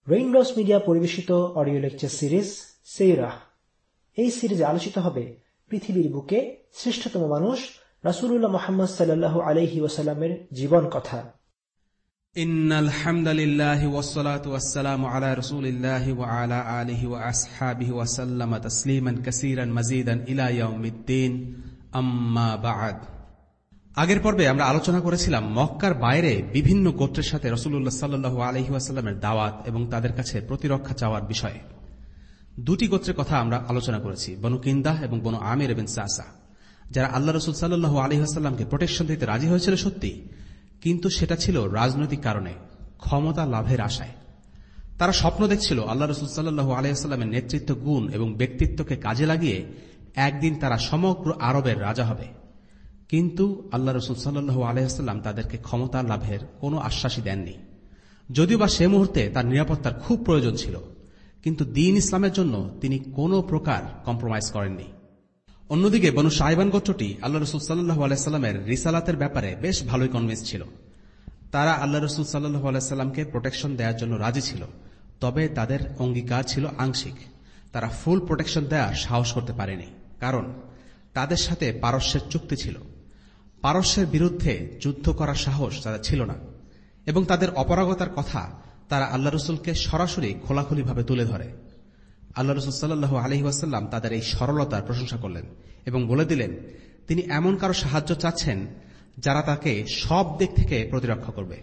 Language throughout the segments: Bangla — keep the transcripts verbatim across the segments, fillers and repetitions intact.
রেইনড্রপস মিডিয়া পরিবেশিত অডিও লেকচার সিরিজ সিরাহ। এই সিরিজে আলোচিত হবে পৃথিবীর বুকে শ্রেষ্ঠতম মানুষ রাসূলুল্লাহ মুহাম্মদ সাল্লাল্লাহু আলাইহি ওয়াসাল্লামের জীবন কথা। ইন্নাল হামদালিল্লাহি ওয়াসসালাতু ওয়াসসালামু আলা রাসূলিল্লাহি ওয়া আলা আলিহি ওয়া আসহাবিহি ওয়া সাল্লামা তাসলিমান কাসীরান মাজিদান ইলা ইয়াউমিদ্দিন, আম্মা বা'দ। আগের পর্বে আমরা আলোচনা করেছিলাম মক্কার বাইরে বিভিন্ন গোত্রের সাথে রাসূলুল্লাহ সাল্লাল্লাহু আলাইহি ওয়াসাল্লামের দাওয়াত এবং তাদের কাছে প্রতিরক্ষা চাওয়ার বিষয়ে। দুটি গোত্রের কথা আমরা আলোচনা করেছি, বনু কিন্দাহ এবং বনু আমির ইবনে সাসা, যারা আল্লাহ রাসূল সাল্লাল্লাহু আলাইহি ওয়াসাল্লামকে প্রোটেকশন দিতে রাজি হয়েছিল সত্যি, কিন্তু সেটা ছিল রাজনৈতিক কারণে, ক্ষমতা লাভের আশায়। তারা স্বপ্ন দেখছিল আল্লাহ রাসূল সাল্লাল্লাহু আলাইহি ওয়াসাল্লামের নেতৃত্ব গুণ এবং ব্যক্তিত্বকে কাজে লাগিয়ে একদিন তারা সমগ্র আরবের রাজা হবে। কিন্তু আল্লাহ রাসূল সাল্লাল্লাহু আলাইহি ওয়াসাল্লাম তাদেরকে ক্ষমতা লাভের কোনো আশ্বাসই দেননি, যদিও বা সে মুহূর্তে তার নিরাপত্তার খুব প্রয়োজন ছিল। কিন্তু দ্বীন ইসলামের জন্য তিনি কোনো প্রকার কম্প্রোমাইজ করেননি। অন্যদিকে বনু শাইবান গোত্রটি আল্লাহ রাসূল সাল্লাল্লাহু আলাইহি ওয়াসাল্লামের রিসালাতের ব্যাপারে বেশ ভালোই কনভিন্স ছিল। তারা আল্লাহ রাসূল সাল্লাল্লাহু আলাইহি ওয়াসাল্লামকে প্রোটেকশন দেওয়ার জন্য রাজি ছিল, তবে তাদের অঙ্গীকার ছিল আংশিক। তারা ফুল প্রোটেকশন দেওয়ার সাহস করতে পারেনি, কারণ তাদের সাথে পারস্যের চুক্তি ছিল। পারস্যের বিরুদ্ধে যুদ্ধ করার সাহস তাদের ছিল না, এবং তাদের অপারগতার কথা তারা আল্লাহ রাসূলকে সরাসরি খোলাখুলিভাবে তুলে ধরে। আল্লাহ রাসূল সাল্লাল্লাহু আলাইহি ওয়াসাল্লাম তাদের এই সরলতার প্রশংসা করলেন এবং বলে দিলেন তিনি এমন কারো সাহায্য চাচ্ছেন যারা তাকে সব দিক থেকে প্রতিরক্ষা করবে।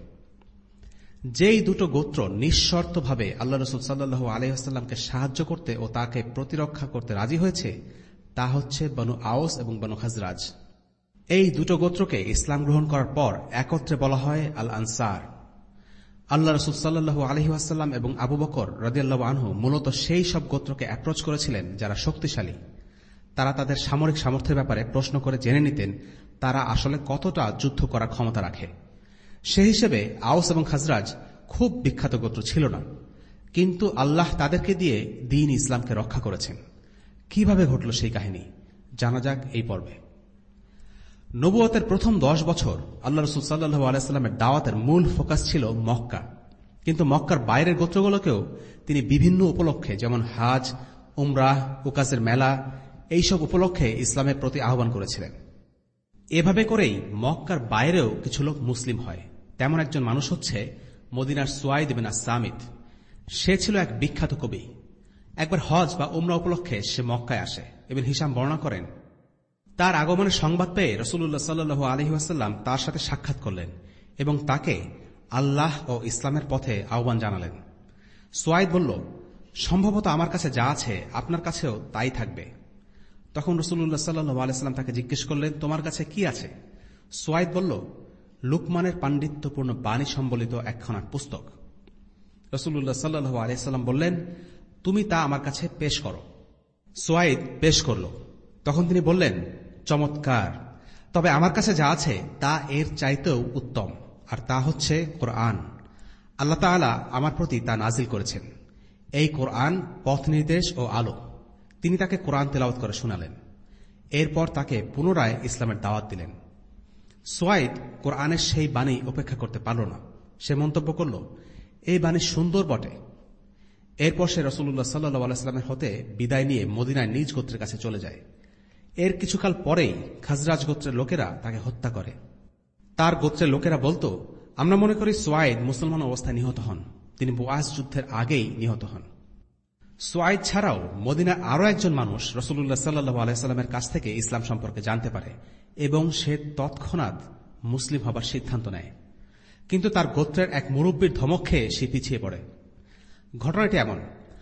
যেই দুটো গোত্র নিঃশর্তভাবে আল্লাহ রাসূল সাল্লাল্লাহু আলাইহি ওয়াসাল্লামকে সাহায্য করতে ও তাকে প্রতিরক্ষা করতে রাজি হয়েছে তা হচ্ছে বনু আওস এবং বনু খাজরাজ। এই দুটো গোত্রকে ইসলাম গ্রহণ করার পর একত্রে বলা হয় আল আনসার। আল্লাহ রাসূল সাল্লাল্লাহু আলাইহি ওয়াসাল্লাম এবং আবু বকর রাদিয়াল্লাহু আনহু মূলত সেই সব গোত্রকে অ্যাপ্রোচ করেছিলেন যারা শক্তিশালী। তারা তাদের সামরিক সামর্থ্যের ব্যাপারে প্রশ্ন করে জেনে নিতেন তারা আসলে কতটা যুদ্ধ করার ক্ষমতা রাখে। সে হিসেবে আওস এবং খাজরাজ খুব বিখ্যাত গোত্র ছিল না, কিন্তু আল্লাহ তাদেরকে দিয়ে দ্বীন ইসলামকে রক্ষা করেছেন। কিভাবে ঘটল সেই কাহিনী জানা যাক এই পর্বে। নবুয়তের প্রথম দশ বছর আল্লাহ রাসূল সাল্লাল্লাহু আলাইহি ওয়াসাল্লামের দাওয়াতের মূল ফোকাস ছিল মক্কা, কিন্তু মক্কার বাইরের গোত্রগুলোকেও তিনি বিভিন্ন উপলক্ষে, যেমন হাজ, উমরাহ, উকাসের মেলা, এইসব উপলক্ষে ইসলামের প্রতি আহ্বান করেছিলেন। এভাবে করেই মক্কার বাইরেও কিছু লোক মুসলিম হয়। তেমন একজন মানুষ হচ্ছে মদিনার সুয়াইদ ইবনে আস-সামিত। সে ছিল এক বিখ্যাত কবি। একবার হজ বা উমরা উপলক্ষে সে মক্কায় আসে। ইবনে হিশাম বর্ণনা করেন, তার আগমনের সংবাদ পেয়ে রাসূলুল্লাহ সাল্লাল্লাহু আলাইহি ওয়াসাল্লাম তার সাথে সাক্ষাৎ করলেন এবং তাকে আল্লাহ ও ইসলামের পথে আহ্বান জানালেন। সুয়াইদ বলল, সম্ভবত আমার কাছে যা আছে আপনার কাছেও তাই থাকবে। তখন রাসূলুল্লাহ সাল্লাল্লাহু আলাইহি ওয়াসাল্লাম তাকে জিজ্ঞেস করলেন, তোমার কাছে কি আছে? সুয়াইদ বলল, লুকমানের পাণ্ডিত্যপূর্ণ বাণী সম্বলিত একখানা পুস্তক। রাসূলুল্লাহ সাল্লাল্লাহু আলাইহি ওয়াসাল্লাম বললেন, তুমি তা আমার কাছে পেশ করো। সুয়াইদ পেশ করল। তখন তিনি বললেন, চমৎকার, তবে আমার কাছে যা আছে তা এর চাইতেও উত্তম, আর তা হচ্ছে কোরআন। আল্লাহ তাআলা আমার প্রতি তা নাজিল করেছেন। এই কোরআন পথ নির্দেশ ও আলো। তিনি তাকে কোরআন তেলাওয়াত করে শোনালেন। এরপর তাকে পুনরায় ইসলামের দাওয়াত দিলেন। সুয়াইদ কোরআনের সেই বাণী উপেক্ষা করতে পারল না। সে মন্তব্য করল, এই বাণী সুন্দর বটে। এরপর সে রাসূলুল্লাহ সাল্লাল্লাহু আলাইহি ওয়াসাল্লামের হতে বিদায় নিয়ে মদিনায় নিজ গোত্রের কাছে চলে যায়। এর কিছুকাল পরেই খাজরাজ গোত্রের লোকেরা তাকে হত্যা করে। তার গোত্রের লোকেরা বলতো, আমরা মনে করি সুয়াইদ মুসলমান অবস্থায় নিহত হন। তিনি বুআস যুদ্ধের আগেই নিহত হন। সুয়াইদ ছাড়াও মদিনার আরও একজন মানুষ রাসূলুল্লাহ সাল্লাল্লাহু আলাইহি ওয়াসাল্লামের কাছ থেকে ইসলাম সম্পর্কে জানতে পারে এবং সে তৎক্ষণাৎ মুসলিম হবার সিদ্ধান্ত নেয়, কিন্তু তার গোত্রের এক মুরব্বীর ধমক খেয়ে সে পিছিয়ে পড়ে। ঘটনাটি এমন,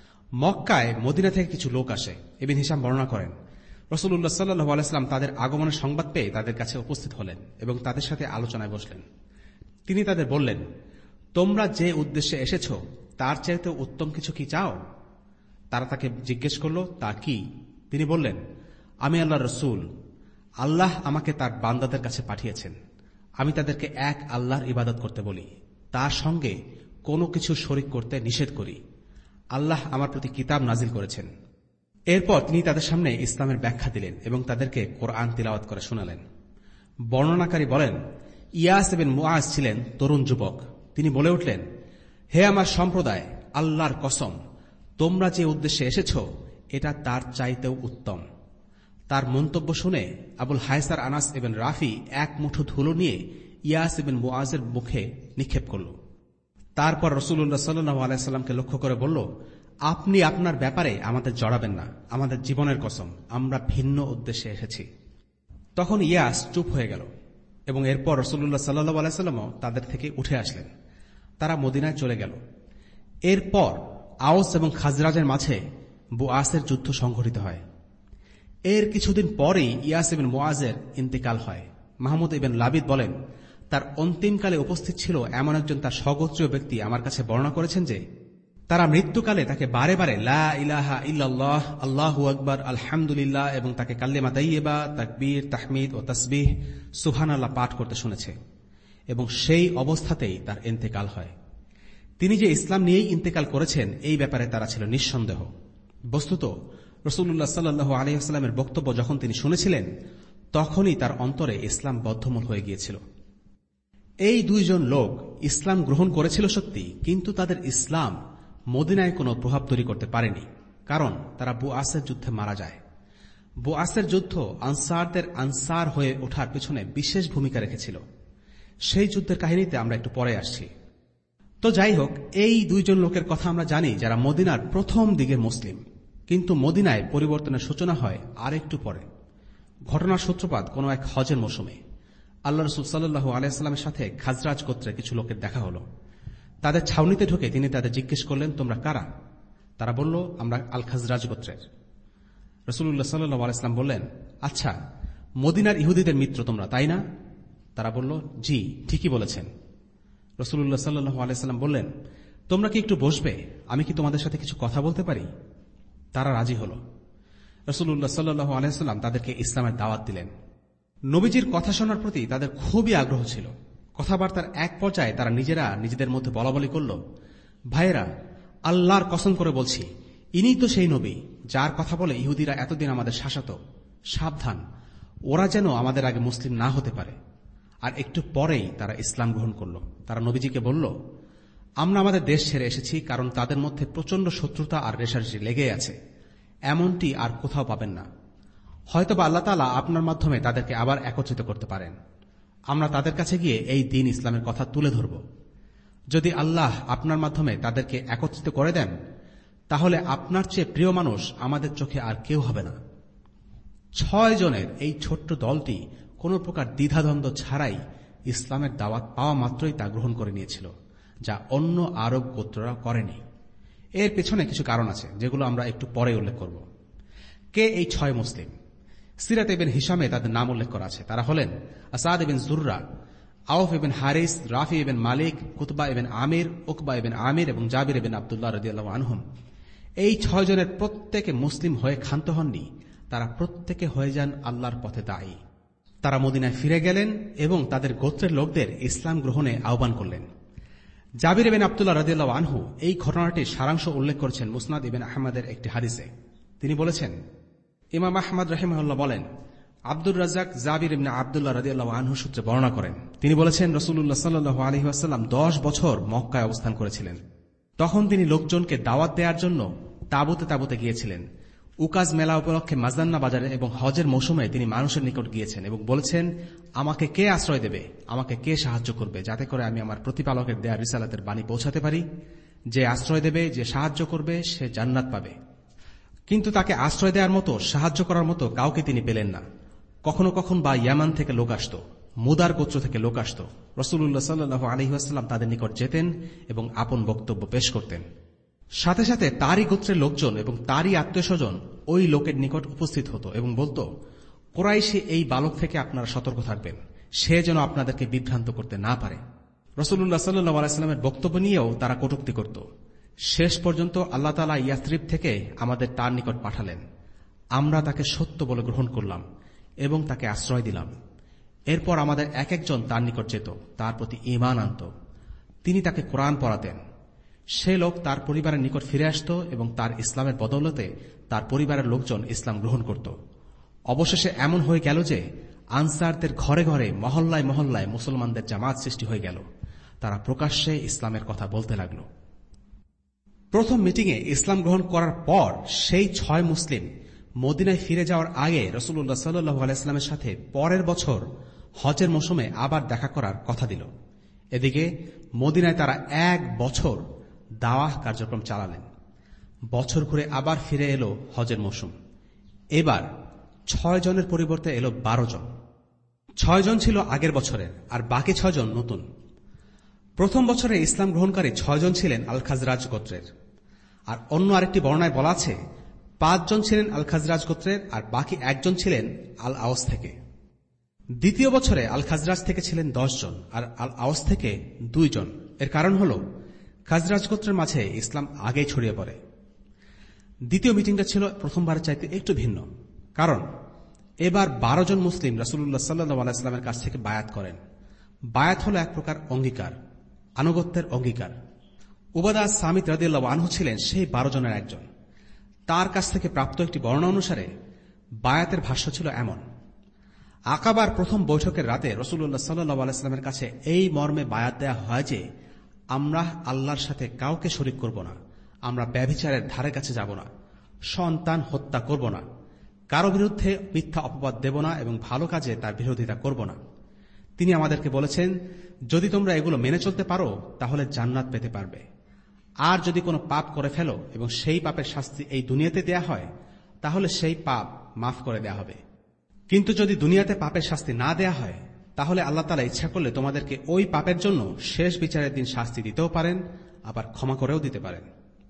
মক্কায় মদিনা থেকে কিছু লোক আসে। ইবনে হিশাম বর্ণনা করেন, রাসূলুল্লাহ সাল্লাল্লাহু আলাইহি ওয়াসাল্লাম তাদের আগমনের সংবাদ পেয়ে তাদের কাছে উপস্থিত হলেন এবং তাদের সাথে আলোচনায় বসলেন। তিনি তাদের বললেন, তোমরা যে উদ্দেশ্যে এসেছ তার চাইতে উত্তম কিছু কি চাও? তারা তাকে জিজ্ঞেস করল, তা কি? তিনি বললেন, আমি আল্লাহর রাসূল। আল্লাহ আমাকে তার বান্দাদের কাছে পাঠিয়েছেন। আমি তাদেরকে এক আল্লাহর ইবাদত করতে বলি, তার সঙ্গে কোনো কিছু শরীক করতে নিষেধ করি। আল্লাহ আমার প্রতি কিতাব নাজিল করেছেন। এরপর তিনি তাদের সামনে ইসলামের ব্যাখ্যা দিলেন এবং তাদেরকে কোরআন তিলাওয়াত করে শোনালেন। বর্ণনাকারী বলেন, ইয়াস ইবনে মুআজ ছিলেন তরুণ যুবক। তিনি বলে উঠলেন, হে আমার সম্প্রদায়, আল্লাহর কসম, তোমরা যে উদ্দেশ্যে এসেছ এটা তার চাইতেও উত্তম। তার মন্তব্য শুনে আবুল হায়সার আনাস ইবনে রাফি এক মুঠো ধুলো নিয়ে ইয়াস ইবনে মুআজের মুখে নিক্ষেপ করল। তারপর রাসূলুল্লাহ সাল্লাল্লাহু আলাইহি সাল্লামকে লক্ষ্য করে বলল, আপনি আপনার ব্যাপারে আমাদের জড়াবেন না, আমাদের জীবনের কসম, আমরা ভিন্ন উদ্দেশ্যে এসেছি। তখন ইয়াস চুপ হয়ে গেল এবং এরপর রাসূলুল্লাহ সাল্লাল্লাহু আলাইহি সাল্লামও তাদের থেকে উঠে আসলেন। তারা মদিনায় চলে গেল। এরপর আওস এবং খাজরাজের মাঝে বুআসের যুদ্ধ সংঘটিত হয়। এর কিছুদিন পরেই ইয়াস ইবনে মুআজের ইন্তেকাল হয়। মাহমুদ ইবনে লাবিদ বলেন, তার অন্তিমকালে উপস্থিত ছিল এমন একজন তার স্বগোত্রীয় ব্যক্তি আমার কাছে বর্ণনা করেছেন যে তারা মৃত্যুকালে তাকে বারে বারে লা ইলাহা ইল্লাল্লাহ, আল্লাহু আকবার, আলহামদুলিল্লাহ এবং তাকে কালিমা তাইয়্যিবা, তাকবীর, তাহমিদ ও তাসবিহ, সুবহানাল্লাহ পাঠ করতে শুনেছে এবং সেই অবস্থাতেই তার ইন্তেকাল হয়। তিনি যে ইসলাম নিয়েই ইন্তেকাল করেছেন এই ব্যাপারে তারা ছিল নিঃসন্দেহ। বস্তুত রাসূলুল্লাহ সাল্লাল্লাহু আলাইহি ওয়াসাল্লামের বক্তব্য যখন তিনি শুনেছিলেন তখনই তার অন্তরে ইসলাম বদ্ধমূল হয়ে গিয়েছিল। এই দুইজন লোক ইসলাম গ্রহণ করেছিল সত্যি, কিন্তু তাদের ইসলাম মদিনায় কোনো প্রভাব তৈরি করতে পারেনি, কারণ তারা বুআসের যুদ্ধে মারা যায়। বুআসের যুদ্ধ আনসারদের আনসার হয়ে ওঠার পিছনে বিশেষ ভূমিকা রেখেছিল। সেই যুদ্ধের কাহিনীতে আমরা একটু পরে আসছি। তো যাই হোক, এই দুইজন লোকের কথা আমরা জানি যারা মদিনার প্রথম দিকের মুসলিম, কিন্তু মদিনায় পরিবর্তনের সূচনা হয় আর একটু পরে। ঘটনার সূত্রপাত কোন এক হজের মৌসুমে আল্লাহ রাসূল সাল্লাল্লাহু আলাইহি ওয়াসাল্লামের সাথে খাজরাজ গোত্রের কিছু লোকের দেখা হল। তাদের ছাউনিতে ঢুকে তিনি তাদের জিজ্ঞেস করলেন, তোমরা কারা? তারা বলল, আমরা আল খাজরাজ গোত্রের। রাসূলুল্লাহ সাল্লাল্লাহু আলাইহি ওয়াসাল্লাম বললেন, আচ্ছা, মদিনার ইহুদিদের মিত্র তোমরা, তাই না? তারা বলল, জি, ঠিকই বলেছেন। রাসূলুল্লাহ সাল্লাল্লাহু আলাইহি ওয়াসাল্লাম বললেন, তোমরা কি একটু বসবে? আমি কি তোমাদের সাথে কিছু কথা বলতে পারি? তারা রাজি হল। রাসূলুল্লাহ সাল্লাল্লাহু আলাইহি ওয়াসাল্লাম তাদেরকে ইসলামের দাওয়াত দিলেন। নবীজির কথা শোনার প্রতি তাদের খুবই আগ্রহ ছিল। কথাবার্তার এক পর্যায়ে তারা নিজেরা নিজেদের মধ্যে বলাবলি করল, ভাইয়েরা, আল্লাহর কসম করে বলছি, ইনি তো সেই নবী যার কথা বলে ইহুদিরা এতদিন আমাদের শাসাত। সাবধান, ওরা যেন আমাদের আগে মুসলিম না হতে পারে। আর একটু পরেই তারা ইসলাম গ্রহণ করল। তারা নবীজিকে বলল, আমরা আমাদের দেশ ছেড়ে এসেছি কারণ তাদের মধ্যে প্রচন্ড শত্রুতা আর রেষারেষি লেগে আছে। এমনটি আর কোথাও পাবেন না। হয়তোবা আল্লাহ তাআলা আপনার মাধ্যমে তাদেরকে আবার একত্রিত করতে পারেন। আমরা তাদের কাছে গিয়ে এই দ্বীন ইসলামের কথা তুলে ধরব। যদি আল্লাহ আপনার মাধ্যমে তাদেরকে একত্রিত করে দেন, তাহলে আপনার চেয়ে প্রিয় মানুষ আমাদের চোখে আর কেউ হবে না। ছয় জনের এই ছোট্ট দলটি কোন প্রকার দ্বিধাদ্বন্দ্ব ছাড়াই ইসলামের দাওয়াত পাওয়া মাত্রই তা গ্রহণ করে নিয়েছিল, যা অন্য আরব গোত্ররা করেনি। এর পেছনে কিছু কারণ আছে যেগুলো আমরা একটু পরে উল্লেখ করব। কে এই ছয় মুসলিম? সিরাত ইবনে হিশামে তাদের নাম উল্লেখ করা আছে। তারা হলেন আসাদ ইবনে জুররা, আউফ ইবনে হারিস, রাফি ইবনে মালিক, কুতবা ইবনে আমির, উকবা ইবনে আমির এবং জাবির ইবনে আব্দুল্লাহ রাদিয়াল্লাহু আনহুম। এই ছয় জনের প্রত্যেকে মুসলিম হয়ে ক্ষান্ত হননি। তারা প্রত্যেকে হয়ে যান আল্লাহর পথে দায়ী। তারা মদিনায় ফিরে গেলেন এবং তাদের গোত্রের লোকদের ইসলাম গ্রহণে আহ্বান করলেন। জাবির ইবনে আব্দুল্লাহ রাদিয়াল্লাহু আনহু এই ঘটনাটির সারাংশ উল্লেখ করেছেন মুসনাদ ইবনে আহমদের একটি হাদিসে। তিনি বলেছেন, ইমাম আহমদ রাহিমাহুল্লাহ বলেন, আব্দুর রাজ্জাক জাবির ইবনে আব্দুল্লাহ রাদিয়াল্লাহু আনহু সূত্রে বর্ণনা করেন, তিনি বলেছেন, রাসূলুল্লাহ সাল্লাল্লাহু আলাইহি ওয়াসাল্লাম দশ বছর মক্কায় অবস্থান করেছিলেন। তখন তিনি লোকজনকে দাওয়াত দেওয়ার জন্য তাঁবুতে তাঁবুতে গিয়েছিলেন। উকাজ মেলা উপলক্ষে মাজদান্না বাজারে এবং হজের মৌসুমে তিনি মানুষের নিকট গিয়েছেন এবং বলেছেন, আমাকে কে আশ্রয় দেবে, আমাকে কে সাহায্য করবে, যাতে করে আমি আমার প্রতিপালকের দেয়া রিসালাতের বাণী পৌঁছাতে পারি। যে আশ্রয় দেবে, যে সাহায্য করবে, সে জান্নাত পাবে। কিন্তু তাকে আশ্রয় দেওয়ার মতো, সাহায্য করার মতো কাউকে তিনি পেলেন না। কখনো কখনো বা ইয়ামান থেকে লোক আসত, মুদার গোত্র থেকে লোক আসত। রাসূলুল্লাহ সাল্লাল্লাহু আলাইহি ওয়াসাল্লাম তাদের নিকট যেতেন এবং আপন বক্তব্য পেশ করতেন। সাথে সাথে তারই গোত্রের লোকজন এবং তারই আত্মীয়স্বজন ওই লোকের নিকট উপস্থিত হতো এবং বলত, কুরাইশি এই বালক থেকে আপনারা সতর্ক থাকবেন, সে যেন আপনাদেরকে বিভ্রান্ত করতে না পারে। রাসূলুল্লাহ সাল্লাল্লাহু আলাইহি ওয়াসাল্লামের বক্তব্য নিয়েও তারা কটূক্তি করত। শেষ পর্যন্ত আল্লাহ তাআলা ইয়াসরিব থেকে আমাদের তার নিকট পাঠালেন। আমরা তাকে সত্য বলে গ্রহণ করলাম এবং তাকে আশ্রয় দিলাম। এরপর আমাদের এক একজন তার নিকট যেত, তার প্রতি ঈমান আনত। তিনি তাকে কোরআন পড়াতেন। সে লোক তার পরিবারের নিকট ফিরে আসত এবং তার ইসলামের বদৌলতে তার পরিবারের লোকজন ইসলাম গ্রহণ করত। অবশেষে এমন হয়ে গেল যে আনসারদের ঘরে ঘরে, মহল্লায় মহল্লায় মুসলমানদের জামাত সৃষ্টি হয়ে গেল। তারা প্রকাশ্যে ইসলামের কথা বলতে লাগল। প্রথম মিটিংয়ে ইসলাম গ্রহণ করার পর সেই ছয় মুসলিম মদিনায় ফিরে যাওয়ার আগে রাসূলুল্লাহ সাল্লাল্লাহু আলাইহি ওয়াসাল্লামের সাথে পরের বছর হজের মৌসুমে আবার দেখা করার কথা দিল। এদিকে মদিনায় তারা এক বছর দাওয়াহ কার্যক্রম চালালেন। বছর ঘুরে আবার ফিরে এলো হজের মৌসুম। এবার ছয় জনের পরিবর্তে এলো বারো জন। ছয় জন ছিল আগের বছরের, আর বাকি ছয় জন নতুন। প্রথম বছরে ইসলাম গ্রহণকারী ছয় জন ছিলেন আল খাজরাজ গোত্রের, আর অন্য আরেকটি বর্ণনায় বলা আছে পাঁচজন ছিলেন আল খাজরাজ গোত্রের আর বাকি একজন ছিলেন আল আওস থেকে। দ্বিতীয় বছরে আল খাজরাজ থেকে ছিলেন দশ জন আর আল আওস থেকে দুই জন। এর কারণ হল খাজরাজ গোত্রের মাঝে ইসলাম আগেই ছড়িয়ে পড়ে। দ্বিতীয় মিটিংটা ছিল প্রথমবারের চাইতে একটু ভিন্ন, কারণ এবার বারো জন মুসলিম রাসূলুল্লাহ সাল্লাল্লাহু আলাইহি ওয়াসাল্লামের কাছ থেকে বায়াত করেন। বায়াত হল এক প্রকার অঙ্গীকার, আনুগত্যের অঙ্গীকার। উবাদা সামিত রাদিয়াল্লাহু আনহু ছিলেন সেই বারো জনের একজন। তার কাছ থেকে প্রাপ্ত একটি বর্ণনা অনুসারে বায়াতের ভাষ্য ছিল এমন: আকাবার প্রথম বৈঠকের রাতে রাসূলুল্লাহ সাল্লাল্লাহু আলাইহি ওয়াসাল্লামের কাছে এই মর্মে বায়াত দেয়া হয় যে আমরা আল্লাহর সাথে কাউকে শরীক করব না, আমরা ব্যভিচারের ধারে কাছে যাব না, সন্তান হত্যা করব না, কারো বিরুদ্ধে মিথ্যা অপবাদ দেব না এবং ভালো কাজে তার বিরোধিতা করব না। তিনি আমাদেরকে বলেছেন, যদি তোমরা এগুলো মেনে চলতে পারো তাহলে জান্নাত পেতে পারবে, আর যদি কোনো পাপ করে ফেলো এবং সেই পাপের শাস্তি এই দুনিয়াতে দেয়া হয় তাহলে সেই পাপ মাফ করে দেয়া হবে। কিন্তু যদি দুনিয়াতে পাপের শাস্তি না দেয়া হয় তাহলে আল্লাহ তাআলা ইচ্ছা করলে তোমাদেরকে ওই পাপের জন্য শেষ বিচারের দিন শাস্তি দিতেও পারেন, আবার ক্ষমা করেও দিতে পারেন।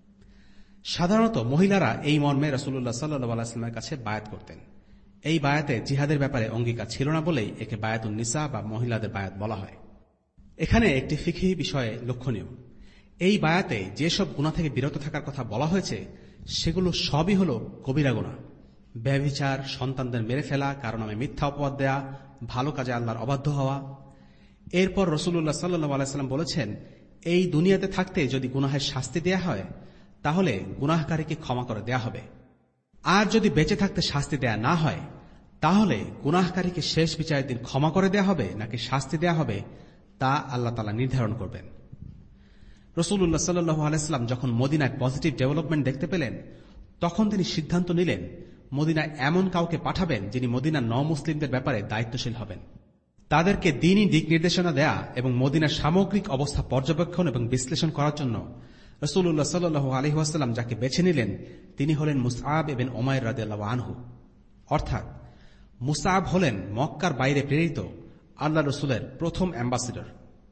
সাধারণত মহিলারা এই মর্মে রাসূলুল্লাহ সাল্লাল্লাহু আলাইহি ওয়াসাল্লামের কাছে বায়াত করতেন। এই বায়াতে জিহাদের ব্যাপারে অঙ্গীকার ছিল না বলেই একে বায়াতুন নিসা বা মহিলাদের বায়াত বলা হয়। এখানে একটি ফিকহি বিষয়ে লক্ষণীয়, এই বায়াতে যেসব গুনাহ থেকে বিরত থাকার কথা বলা হয়েছে সেগুলো সবই হল কবিরা গুনাহ। ব্যভিচার, সন্তানদের মেরে ফেলা, কারো নামে মিথ্যা অপবাদ দেয়া, ভালো কাজে আল্লাহর অবাধ্য হওয়া। এরপর রাসূলুল্লাহ সাল্লাল্লাহু আলাইহি ওয়াসাল্লাম বলেছেন, এই দুনিয়াতে থাকতে যদি গুনাহের শাস্তি দেয়া হয় তাহলে গুনাহকারীকে ক্ষমা করে দেয়া হবে, আর যদি বেঁচে থাকতে শাস্তি দেয়া না হয় তাহলে গুনাহকারীকে শেষ বিচারের দিন ক্ষমা করে দেয়া হবে নাকি শাস্তি দেয়া হবে তা আল্লাহ তাআলা নির্ধারণ করবেন। রাসূলুল্লাহ সাল্লাল্লাহু আলাইহি ওয়াসাল্লাম যখন মদিনায় পজিটিভ ডেভেলপমেন্ট দেখতে পেলেন তখন তিনি সিদ্ধান্ত নিলেন মদিনায় এমন কাউকে পাঠাবেন যিনি মদিনার ন-মুসলিমদের ব্যাপারে দায়িত্বশীল হবেন, তাদেরকে দ্বীনি দিক নির্দেশনা দেয়া এবং মদিনার সামগ্রিক অবস্থা পর্যবেক্ষণ এবং বিশ্লেষণ করার জন্য রাসূলুল্লাহ সাল্লাল্লাহু আলাইহি ওয়াসাল্লাম যাকে বেছে নিলেন তিনি হলেন মুসআব ইবনে উমাইর রাদিয়াল্লাহু আনহু। অর্থাৎ মুসআব হলেন মক্কার বাইরে প্রেরিত আল্লাহ রাসূলের প্রথম অ্যাম্বাসেডর।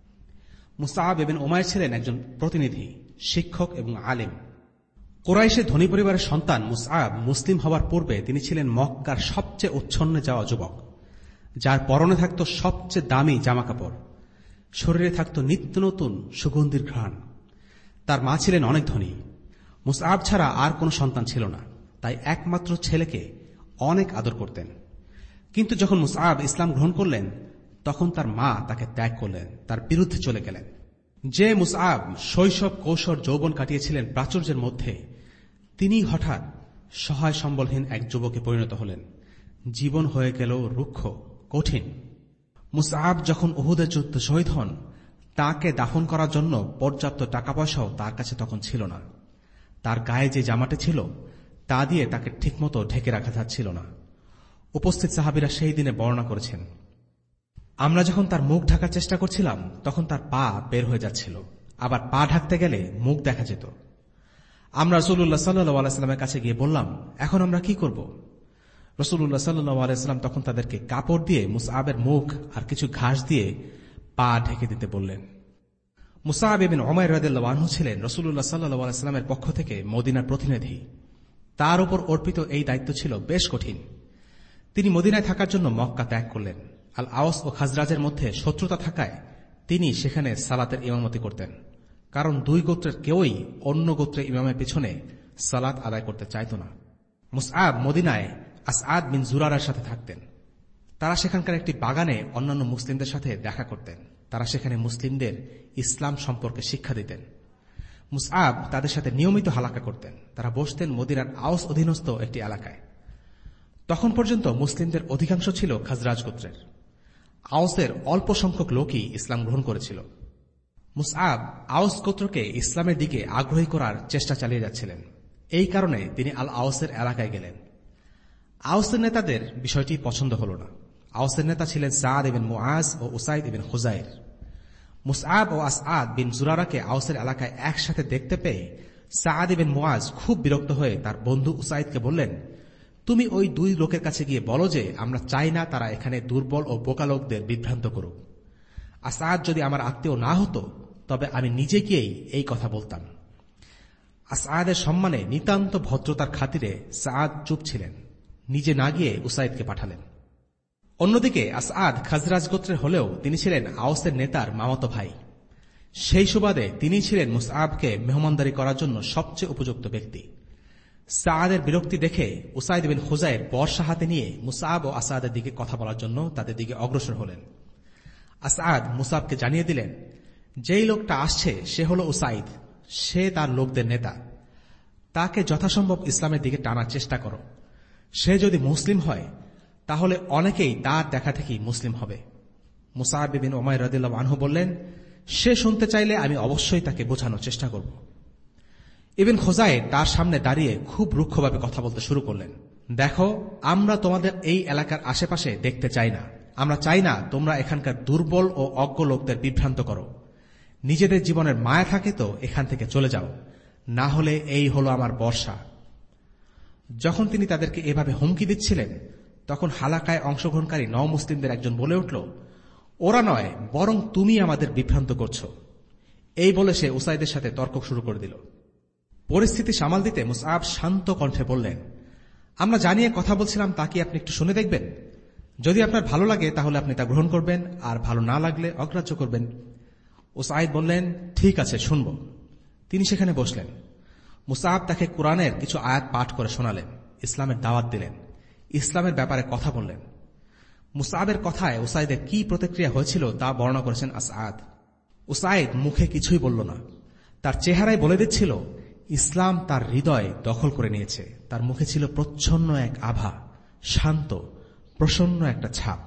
মুসআব ইবনে উমাইর ছিলেন একজন প্রতিনিধি, শিক্ষক এবং আলেম। কুরাইশের ধনী পরিবারের সন্তান মুসআব মুসলিম হওয়ার পূর্বে তিনি ছিলেন মক্কার সবচেয়ে উচ্ছন্নে যাওয়া যুবক, যার পরনে থাকত সবচেয়ে দামি জামাকাপড়, শরীরে থাকত নিত্য নতুন সুগন্ধির ঘ্রাণ। তার মা ছিলেন অনেক ধনী। মুসআব ছাড়া আর কোনো সন্তান ছিল না, তাই একমাত্র ছেলেকে অনেক আদর করতেন। কিন্তু যখন মুসআব ইসলাম গ্রহণ করলেন তখন তার মা তাকে ত্যাগ করলেন, তার বিরুদ্ধে চলে গেলেন। যে মুসআব শৈশব কৈশোর যৌবন কাটিয়েছিলেন প্রাচুর্যের মধ্যে, তিনি হঠাৎ সহায় সম্বলহীন এক যুবকে পরিণত হলেন। জীবন হয়ে গেল রুক্ষ, কঠিন। মুসআব যখন উহুদের যুদ্ধে শহীদ হন তাকে দাফন করার জন্য পর্যাপ্ত টাকা পয়সাও তার কাছে তখন ছিল না। তার গায়ে যে জামাটি ছিল তা দিয়ে তাকে ঠিকমতো ঢেকে রাখা যাচ্ছিল না। উপস্থিত সাহাবীরা সেই দিনে বর্ণনা করেছেন, আমরা যখন তার মুখ ঢাকার চেষ্টা করছিলাম তখন তার পা বের হয়ে যাচ্ছিল, আবার পা ঢাকতে গেলে মুখ দেখা যেত। আমরা রাসূলুল্লাহ সাল্লাল্লাহু আলাইহি ওয়াসাল্লামের কাছে গিয়ে বললাম, এখন আমরা কি করব? রাসূলুল্লাহ সাল্লাল্লাহু আলাইহি ওয়াসাল্লাম তখন তাদেরকে কাপড় দিয়ে মুসআবের মুখ আর কিছু ঘাস দিয়ে পা ঢেকে দিতে বললেন। মুসআব ইবনে উমাইর রাদিয়াল্লাহু আনহু ছিলেন রাসূলুল্লাহ সাল্লাল্লাহু আলাইহি ওয়াসাল্লামের পক্ষ থেকে মদিনার প্রতিনিধি। তার উপর অর্পিত এই দায়িত্ব ছিল বেশ কঠিন। তিনি মদিনায় থাকার জন্য মক্কা ত্যাগ করলেন। আল আওস ও খাজরাজের মধ্যে শত্রুতা থাকায় তিনি সেখানে সালাতের ইমামতি করতেন, কারণ দুই গোত্রের কেউই অন্য গোত্রের ইমামের পিছনে সালাত আদায় করতে চাইত না। মুসআব মদিনায় আসআদ বিন জুরারার সাথে থাকতেন। তারা সেখানকার একটি বাগানে অন্যান্য মুসলিমদের সাথে দেখা করতেন। তারা সেখানে মুসলিমদের ইসলাম সম্পর্কে শিক্ষা দিতেন। মুসআব তাদের সাথে নিয়মিত হালাকা করতেন। তারা বসতেন মদিনার আওস অধীনস্থ একটি এলাকায়। তখন পর্যন্ত মুসলিমদের অধিকাংশ ছিল খাজরাজ গোত্রের। আওসের অল্প সংখ্যক লোকই ইসলাম গ্রহণ করেছিল। মুসআব আওস গোত্রকে ইসলামের দিকে আগ্রহী করার চেষ্টা চালিয়ে যাচ্ছিলেন। এই কারণে তিনি আল আওসের এলাকায় গেলেন। আওসের নেতাদের বিষয়টি পছন্দ হল না। আওসের নেতা ছিলেন সাদ ইবিন মুআজ ও উসাইদ ইবিন খুজাইর। মুসআব ও আসআদ বিন জুরারাকে আওসের এলাকায় একসাথে দেখতে পেয়ে সাদ ইবিন মুআজ খুব বিরক্ত হয়ে তার বন্ধু উসাইদকে বললেন, তুমি ওই দুই লোকের কাছে গিয়ে বলো যে আমরা চাই না তারা এখানে দুর্বল ও বোকা লোকদের বিভ্রান্ত করুক। আসআদ যদি আমার আত্মীয় না হতো তবে আমি নিজে গিয়েই এই কথা বলতাম। আসআদের সম্মানে নিতান্ত ভদ্রতার খাতিরে সাদ চুপ ছিলেন, নিজে না গিয়ে উসাইদকে পাঠালেন। অন্যদিকে আসআদ খাজরাজ গোত্রের হলেও তিনি ছিলেন আওসের নেতার মামাতো ভাই। সেই সুবাদে তিনি ছিলেন মুসআবকে মেহমানদারি করার জন্য সবচেয়ে উপযুক্ত ব্যক্তি। সাদের বিরক্তি দেখে উসাইদ বিন খুজাইর বর্শা হাতে নিয়ে মুসআব ও আসআদের দিকে কথা বলার জন্য তাদের দিকে অগ্রসর হলেন। আসআদ মুসআবকে জানিয়ে দিলেন, যেই লোকটা আসছে সে হল উসাইদ, সে তার লোকদের নেতা। তাকে যথাসম্ভব ইসলামের দিকে টানার চেষ্টা করো। সে যদি মুসলিম হয় তাহলে অনেকেই তার দেখা থেকেই মুসলিম হবে। মুসআব বিন উমাইর রাদিয়াল্লাহু আনহু বললেন, সে শুনতে চাইলে আমি অবশ্যই তাকে বোঝানোর চেষ্টা করব। ইবন খুজাইর তার সামনে দাঁড়িয়ে খুব রুক্ষভাবে কথা বলতে শুরু করলেন, দেখো, আমরা তোমাদের এই এলাকার আশেপাশে দেখতে চাই না। আমরা চাই না তোমরা এখানকার দুর্বল ও অজ্ঞ লোকদের বিভ্রান্ত করো। নিজেদের জীবনের মায়া থাকে তো এখান থেকে চলে যাও, না হলে এই হলো আমার বর্ষা। যখন তিনি তাদেরকে এভাবে হুমকি দিচ্ছিলেন তখন হালাকায় অংশগ্রহণকারী নও মুসলিমদের একজন বলে উঠল, ওরা নয়, বরং তুমি আমাদের বিভ্রান্ত করছ। এই বলে সে উসাইদের সাথে তর্ক শুরু করে দিল। পরিস্থিতি সামাল দিতে মুসআব শান্ত কণ্ঠে বললেন, আমরা জানিয়ে কথা বলছিলাম তা কি আপনি একটু শুনে দেখবেন? যদি আপনার ভালো লাগে তাহলে আপনি তা গ্রহণ করবেন, আর ভালো না লাগলে অগ্রাহ্য করবেন। উসাইদ বললেন, ঠিক আছে, শুনব। তিনি সেখানে বসলেন। মুসআব তাকে কুরআনের কিছু আয়াত পাঠ করে শোনালেন, ইসলামের দাওয়াত দিলেন, ইসলামের ব্যাপারে কথা বললেন। মুসআবের কথায় উসাইদের কি প্রতিক্রিয়া হয়েছিল তা বর্ণনা করেছেন আসআদ। উসাইদ মুখে কিছুই বলল না, তার চেহারায় বলে দিচ্ছিল ইসলাম তার হৃদয় দখল করে নিয়েছে। তার মুখে ছিল প্রচ্ছন্ন এক আভা, শান্ত প্রসন্ন একটা ছাপ।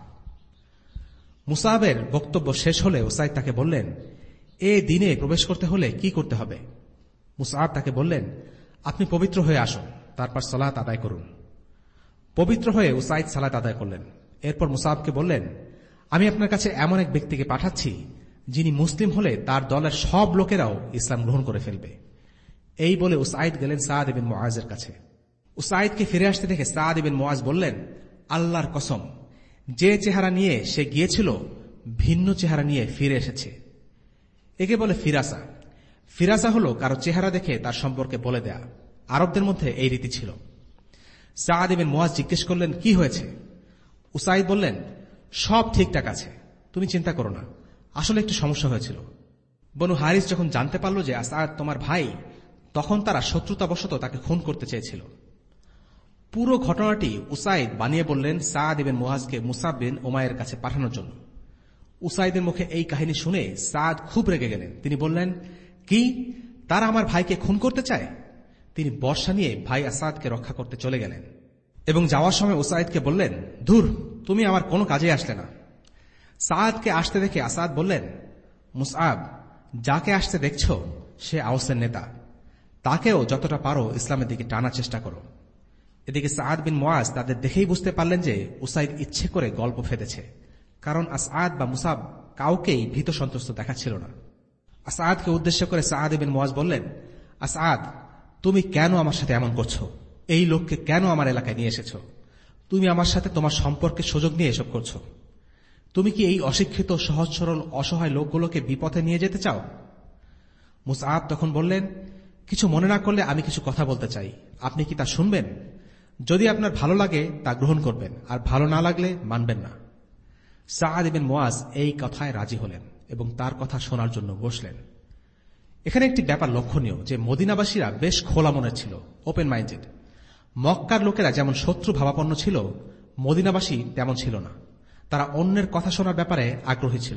মুসআবের বক্তব্য শেষ হলে উসাইদ তাকে বললেন, এ দিনে প্রবেশ করতে হলে কি করতে হবে? মুসআব তাকে বললেন, আপনি পবিত্র হয়ে আসুন, তারপর সালাত আদায় করুন। পবিত্র হয়ে উসাইদ সালাত আদায় করলেন। এরপর মুসআবকে বললেন, আমি আপনার কাছে এমন এক ব্যক্তিকে পাঠাচ্ছি যিনি মুসলিম হলে তার দলের সব লোকেরাও ইসলাম গ্রহণ করে ফেলবে। এই বলে উসাইদ গেলেন সাদ ইবিন মুআজের কাছে। উসাইদকে ফিরে আসতে দেখে সাদ ইবিন মুআজ বললেন, আল্লাহর কসম, যে চেহারা নিয়ে সে গিয়েছিল ভিন্ন চেহারা নিয়ে ফিরে এসেছে। একে বলে ফিরাসা। ফিরাসা হল কারো চেহারা দেখে তার সম্পর্কে বলে দেয়া। আরবদের মধ্যে এই রীতি ছিল। সাদ ইবিন মুআজ জিজ্ঞেস করলেন, কি হয়েছে? উসাইদ বললেন, সব ঠিকঠাক আছে, তুমি চিন্তা করো না, আসলে একটু সমস্যা হয়েছিল। বনু হারিস যখন জানতে পারল যে আসআদ তোমার ভাই, তখন তারা শত্রুতাবশত তাকে খুন করতে চেয়েছিল। পুরো ঘটনাটি উসাইদ বানিয়ে বললেন সাদ ইবিন মুআজকে মুসআব বিন উমাইরের কাছে পাঠানোর জন্য। উসাইদের মুখে এই কাহিনী শুনে সাদ খুব রেগে গেলেন। তিনি বললেন, কি, তারা আমার ভাইকে খুন করতে চায়? তিনি বর্শা নিয়ে ভাই আসাদকে রক্ষা করতে চলে গেলেন এবং যাওয়ার সময় উসাইদকে বললেন, ধুর, তুমি আমার কোনো কাজে আসলে না। সাদকে আসতে দেখে আসাদ বললেন, মুসআব, যাকে আসতে দেখছ সে আওসের নেতা, তাকেও যতটা পারো ইসলামের দিকে টানার চেষ্টা করো। এদিকে সাদ বিন মুআজ তাদের দেখেই বুঝতে পারলেন যে উসাইদ ইচ্ছে করে গল্প ফেঁদেছে, কারণ আসআদ বা মুসআব কাউকেই ভীত সন্ত্রস্ত দেখাচ্ছিল না। আসআদকে উদ্দেশ্য করে সাদ বিন মুআজ বললেন, আসআদ, তুমি কেন আমার সাথে এমন করছো? এই লোককে কেন আমার এলাকায় নিয়ে এসেছ? তুমি আমার সাথে তোমার সম্পর্কের সুযোগ নিয়ে এসব করছো। তুমি কি এই অশিক্ষিত সহজ সরল অসহায় লোকগুলোকে বিপথে নিয়ে যেতে চাও? মুসআব তখন বললেন, কিছু মনে না করলে আমি কিছু কথা বলতে চাই, আপনি কি তা শুনবেন? যদি আপনার ভালো লাগে তা গ্রহণ করবেন, আর ভালো না লাগলে মানবেন না। সাদ ইবিন মুআজ এই কথায় রাজি হলেন এবং তার কথা শোনার জন্য বসলেন। এখানে একটি ব্যাপার লক্ষণীয় যে মদিনাবাসীরা বেশ খোলা মনের ছিল, ওপেন মাইন্ডেড। মক্কার লোকেরা যেমন শত্রু ভাবাপন্ন ছিল, মদিনাবাসী তেমন ছিল না। তারা অন্যের কথা শোনার ব্যাপারে আগ্রহী ছিল।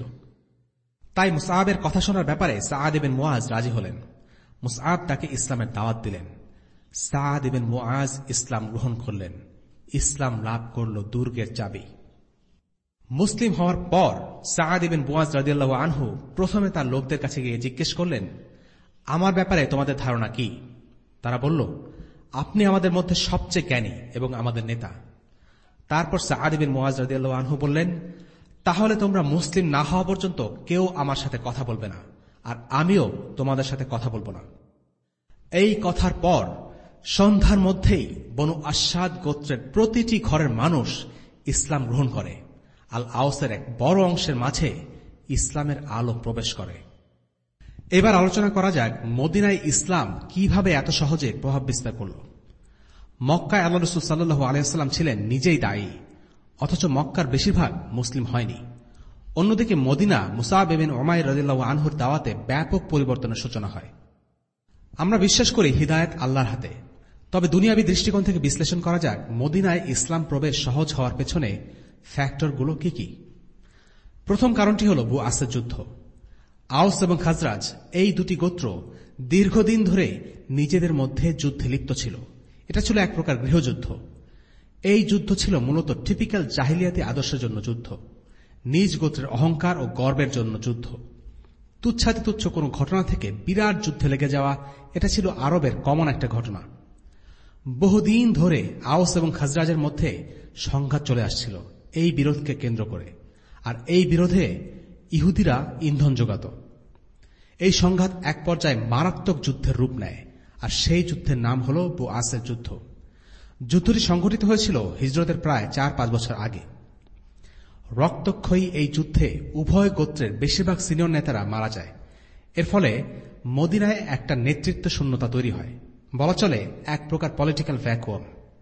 তাই মুসআবের কথা শোনার ব্যাপারে সাদ ইবিন মুআজ রাজি হলেন। মুসআব তাকে ইসলামের দাওয়াত দিলেন। সাদ ইবিন মুআজ ইসলাম গ্রহণ করলেন। ইসলাম লাভ করল দুর্গের চাবি। মুসলিম হওয়ার পর সাআদ ইবনে মুআজ রাদিয়াল্লাহু আনহু প্রথমে তার লোকদের কাছে গিয়ে জিজ্ঞেস করলেন, আমার ব্যাপারে তোমাদের ধারণা কি? তারা বলল, আপনি আমাদের মধ্যে সবচেয়ে জ্ঞানী এবং আমাদের নেতা। তারপর সাআদ ইবনে মুআজ রাদিয়াল্লাহু আনহু বললেন, তাহলে তোমরা মুসলিম না হওয়া পর্যন্ত কেউ আমার সাথে কথা বলবে না, আর আমিও তোমাদের সাথে কথা বলবো না। এই কথার পর সন্ধ্যার মধ্যেই বনু আশাদ গোত্রের প্রতিটি ঘরের মানুষ ইসলাম গ্রহণ করে। আল আওসের এক বড় অংশের মাঝে ইসলামের আলো প্রবেশ করে। এবার আলোচনা করা যাক মদিনায় ইসলাম কিভাবে এত সহজে প্রভাব বিস্তার করল। মক্কায় আল্লাহ রাসূল সাল্লাল্লাহু আলাইহি ওয়াসাল্লাম ছিলেন নিজেই দায়ী, অথচ মক্কার বেশিরভাগ মুসলিম হয়নি। অন্যদিকে মদিনা মুসআব ইবনে উমাইর রাদিয়াল্লাহু আনহুর দাওয়াতে ব্যাপক পরিবর্তনের সূচনা হয়। আমরা বিশ্বাস করি হিদায়াত আল্লাহর হাতে, তবে দুনিয়াবী দৃষ্টিকোণ থেকে বিশ্লেষণ করা যাক মদিনায় ইসলাম প্রবেশ সহজ হওয়ার পেছনে ফ্যাক্টরগুলো কি কি। প্রথম কারণটি হল বুআসের যুদ্ধ। আওস এবং খাজরাজ এই দুটি গোত্র দীর্ঘদিন ধরে নিজেদের মধ্যে যুদ্ধে লিপ্ত ছিল। এটা ছিল এক প্রকার গৃহযুদ্ধ। এই যুদ্ধ ছিল মূলত টিপিক্যাল জাহিলিয়াতি আদর্শের জন্য যুদ্ধ, নিজ গোত্রের অহংকার ও গর্বের জন্য যুদ্ধ। তুচ্ছাতি তুচ্ছ কোনো ঘটনা থেকে বিরাট যুদ্ধে লেগে যাওয়া, এটা ছিল আরবের কমন একটা ঘটনা। বহুদিন ধরে আওস এবং খাজরাজের মধ্যে সংঘাত চলে আসছিল এই বিরোধকে কেন্দ্র করে, আর এই বিরোধে ইহুদিরা ইন্ধন যোগাত। এই সংঘাত এক পর্যায়ে মারাত্মক যুদ্ধের রূপ নেয়, আর সেই যুদ্ধের নাম হল বুআসের যুদ্ধ। যুদ্ধটি সংঘটিত হয়েছিল হিজরতের প্রায় চার পাঁচ বছর আগে। রক্তক্ষয়ী এই যুদ্ধে উভয় গোত্রের বেশিরভাগ সিনিয়র নেতারা মারা যায়। এর ফলে মদিনায় একটা নেতৃত্ব শূন্যতা তৈরি হয়, বলা চলে এক প্রকার পলিটিক্যাল ভ্যাকুয়াম।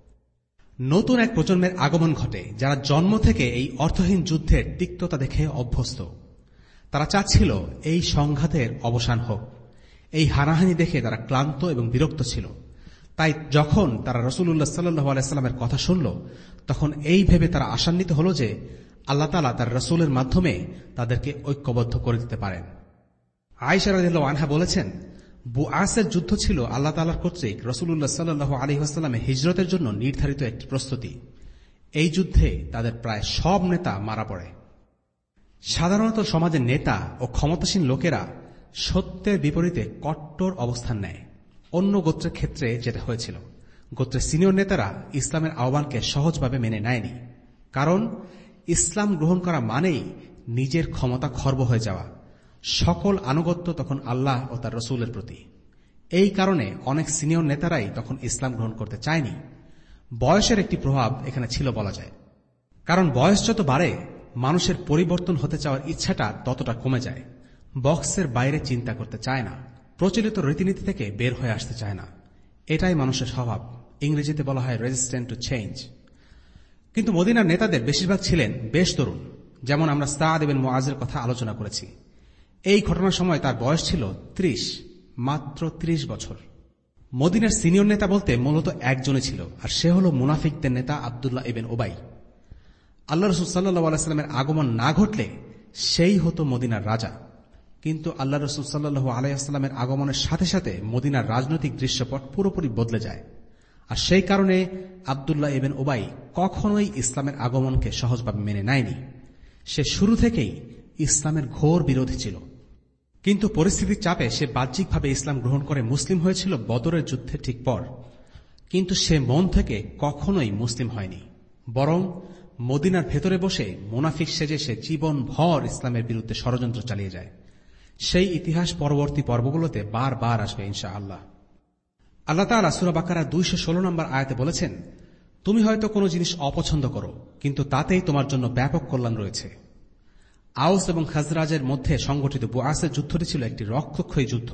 নতুন এক প্রজন্মের আগমন ঘটে, যারা জন্ম থেকে এই অর্থহীন যুদ্ধের তিক্ততা দেখে অভ্যস্ত। তারা চাচ্ছিল এই সংঘাতের অবসান হোক। এই হানাহানি দেখে তারা ক্লান্ত এবং বিরক্ত ছিল। তাই যখন তারা রাসূলুল্লাহ সাল্লাল্লাহু আলাইহি ওয়াসাল্লামের কথা শুনল, তখন এই ভেবে তারা আশান্বিত হল যে আল্লাহ তাআলা তার রাসূলের মাধ্যমে তাদেরকে ঐক্যবদ্ধ করে দিতে পারেন। আয়েশা রাদিয়াল্লাহু আনহা বলেছেন, বুআসের যুদ্ধ ছিল আল্লাহ তাআলার কর্তৃক রাসূলুল্লাহ সাল্লাল্লাহু আলাইহি ওয়াসাল্লামের হিজরতের জন্য নির্ধারিত একটি প্রস্তুতি। এই যুদ্ধে তাদের প্রায় সব নেতা মারা পড়ে। সাধারণত সমাজের নেতা ও ক্ষমতাসীন লোকেরা সত্যের বিপরীতে কট্টর অবস্থান নেয়। অন্য গোত্রের ক্ষেত্রে যেটা হয়েছিল, গোত্রের সিনিয়র নেতারা ইসলামের আহ্বানকে সহজভাবে মেনে নেয়নি, কারণ ইসলাম গ্রহণ করা মানেই নিজের ক্ষমতা খর্ব হয়ে যাওয়া। সকল আনুগত্য তখন আল্লাহ ও তার রসুলের প্রতি। এই কারণে অনেক সিনিয়র নেতারাই তখন ইসলাম গ্রহণ করতে চায়নি। বয়সের একটি প্রভাব এখানে ছিল বলা যায়, কারণ বয়স যত বাড়ে মানুষের পরিবর্তন হতে চাওয়ার ইচ্ছাটা ততটা কমে যায়। বক্সের বাইরে চিন্তা করতে চায় না, প্রচলিত রীতিনীতি থেকে বের হয়ে আসতে চায় না। এটাই মানুষের স্বভাব। ইংরেজিতে বলা হয় রেজিস্ট্যান্ট টু চেঞ্জ। কিন্তু মদিনার নেতাদের বেশিরভাগ ছিলেন বেশ তরুণ, যেমন আমরা সাআদ ইবনে মুআজের কথা আলোচনা করেছি। এই ঘটনার সময় তার বয়স ছিল ত্রিশ, মাত্র ত্রিশ বছর। মদিনার সিনিয়র নেতা বলতে মূলত একজনই ছিল, আর সে হল মুনাফিকদের নেতা আব্দুল্লাহ ইবনে উবাই। আল্লাহ রাসূল সাল্লাল্লাহু আলাইহি ওয়াসাল্লামের আগমন না ঘটলে সেই হতো মদিনার রাজা। কিন্তু আল্লাহ রাসূল সাল্লাল্লাহু আলাইহি ওয়াসাল্লামের আগমনের সাথে সাথে মদিনার রাজনৈতিক দৃশ্যপট পুরোপুরি বদলে যায়, আর সেই কারণে আব্দুল্লাহ ইবনে উবাই কখনোই ইসলামের আগমনকে সহজভাবে মেনে নেয়নি। সে শুরু থেকেই ইসলামের ঘোর বিরোধী ছিল। কিন্তু পরিস্থিতির চাপে সে বাহ্যিকভাবে ইসলাম গ্রহণ করে মুসলিম হয়েছিল বদরের যুদ্ধে ঠিক পর। কিন্তু সে মন থেকে কখনোই মুসলিম হয়নি, বরং মদিনার ভেতরে বসে মুনাফিক সেজে সে জীবন ভর ইসলামের বিরুদ্ধে ষড়যন্ত্র চালিয়ে যায়। সেই ইতিহাস পরবর্তী পর্বগুলোতে বারবার আসবে ইনশাআল্লাহ। আল্লাহ তাআলা সূরা বাকারার দুইশো ষোলো নম্বর আয়াতে বলেছেন, তুমি হয়তো কোনো জিনিস অপছন্দ করো, কিন্তু তাতেই তোমার জন্য ব্যাপক কল্যাণ রয়েছে। আওস এবং খাজরাজের মধ্যে সংগঠিত বুআসের যুদ্ধটি ছিল একটি রক্তক্ষয়ী যুদ্ধ।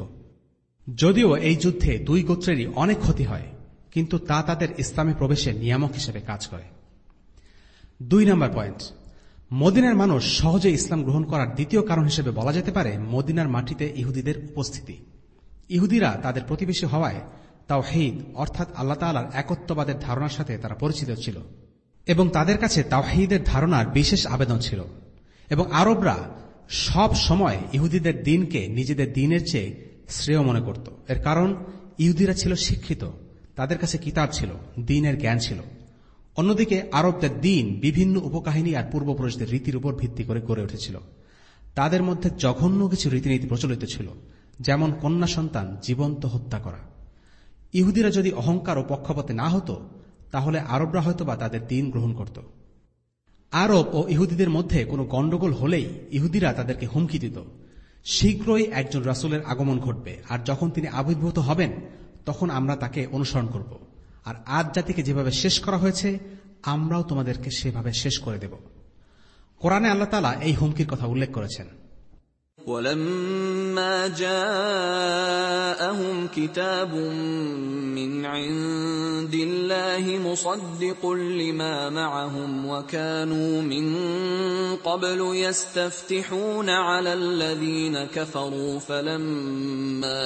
যদিও এই যুদ্ধে দুই গোত্রেরই অনেক ক্ষতি হয়, কিন্তু তা তাদের ইসলামে প্রবেশের নিয়ামক হিসেবে কাজ করে। দুই নম্বর পয়েন্ট, মদিনার মানুষ সহজে ইসলাম গ্রহণ করার দ্বিতীয় কারণ হিসেবে বলা যেতে পারে মদিনার মাটিতে ইহুদিদের উপস্থিতি। ইহুদিরা তাদের প্রতিবেশী হওয়ায় তাওহীদ অর্থাৎ আল্লাহ তাআলার একত্ববাদের ধারণার সাথে তারা পরিচিত ছিল, এবং তাদের কাছে তাওহীদের ধারণার বিশেষ আবেদন ছিল। এবং আরবরা সব সময় ইহুদিদের দিনকে নিজেদের দিনের চেয়ে শ্রেয় মনে করত। এর কারণ ইহুদিরা ছিল শিক্ষিত, তাদের কাছে কিতাব ছিল, দিনের জ্ঞান ছিল। অন্যদিকে আরবদের দিন বিভিন্ন উপকাহিনী আর পূর্বপুরুষদের রীতির উপর ভিত্তি করে গড়ে উঠেছিল। তাদের মধ্যে জঘন্য কিছু রীতিনীতি প্রচলিত ছিল, যেমন কন্যা সন্তান জীবন্ত হত্যা করা। ইহুদিরা যদি অহংকার ও পক্ষপাতে না হতো, তাহলে আরবরা হয়তোবা তাদের দিন গ্রহণ করত। আরব ও ইহুদিদের মধ্যে কোনো গণ্ডগোল হলেই ইহুদিরা তাদেরকে হুমকি দিত, শীঘ্রই একজন রাসূলের আগমন ঘটবে, আর যখন তিনি আবির্ভূত হবেন তখন আমরা তাকে অনুসরণ করব, আর আদ জাতিকে যেভাবে শেষ করা হয়েছে আমরাও তোমাদেরকে সেভাবে শেষ করে দেব। কোরআনে আল্লাহ তাআলা এই হুমকির কথা উল্লেখ করেছেন। وَلَمَّا جَاءَهُمْ كِتَابٌ مِّنْ عِندِ اللَّهِ مُصَدِّقٌ لِّمَا مَعَهُمْ وَكَانُوا مِن قَبْلُ يَسْتَفْتِحُونَ عَلَى الَّذِينَ كَفَرُوا فَلَمَّا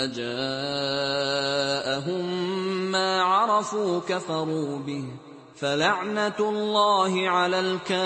جَاءَهُم مَّا عَرَفُوا كَفَرُوا بِهِ فَلَعْنَةُ اللَّهِ عَلَى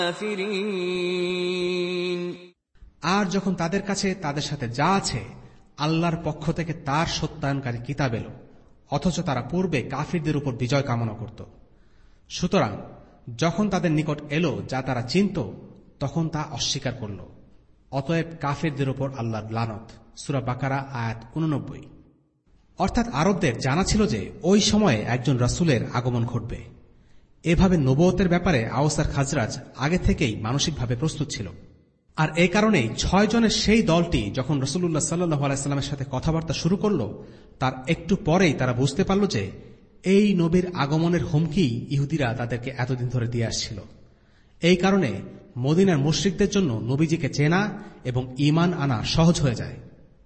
الْكَافِرِينَ। আর যখন তাদের কাছে তাদের সাথে যা আছে আল্লাহর পক্ষ থেকে তার সত্যায়নকারী কিতাব এল, অথচ তারা পূর্বে কাফিরদের উপর বিজয় কামনা করত। সুতরাং যখন তাদের নিকট এলো যা তারা চিনত, তখন তা অস্বীকার করল। অতএব কাফিরদের উপর আল্লাহর লানত। সূরা বাকারা আয়াত উননব্বই। অর্থাৎ আরবদের জানা ছিল যে ওই সময়ে একজন রাসূলের আগমন ঘটবে। এভাবে নবুয়তের ব্যাপারে আওস আর খাজরাজ আগে থেকেই মানসিকভাবে প্রস্তুত ছিল। আর এই কারণেই ছয় জনের সেই দলটি যখন রাসূলুল্লাহ সাল্লাল্লাহু আলাইহি সাল্লামের সাথে কথাবার্তা শুরু করল, তার একটু পরেই তারা বুঝতে পারল যে এই নবীর আগমনের হুমকি ইহুদিরা তাদেরকে এতদিন ধরে দিয়ে আসছিল। এই কারণে মদিনার মুশরিকদের জন্য নবীজিকে চেনা এবং ঈমান আনা সহজ হয়ে যায়।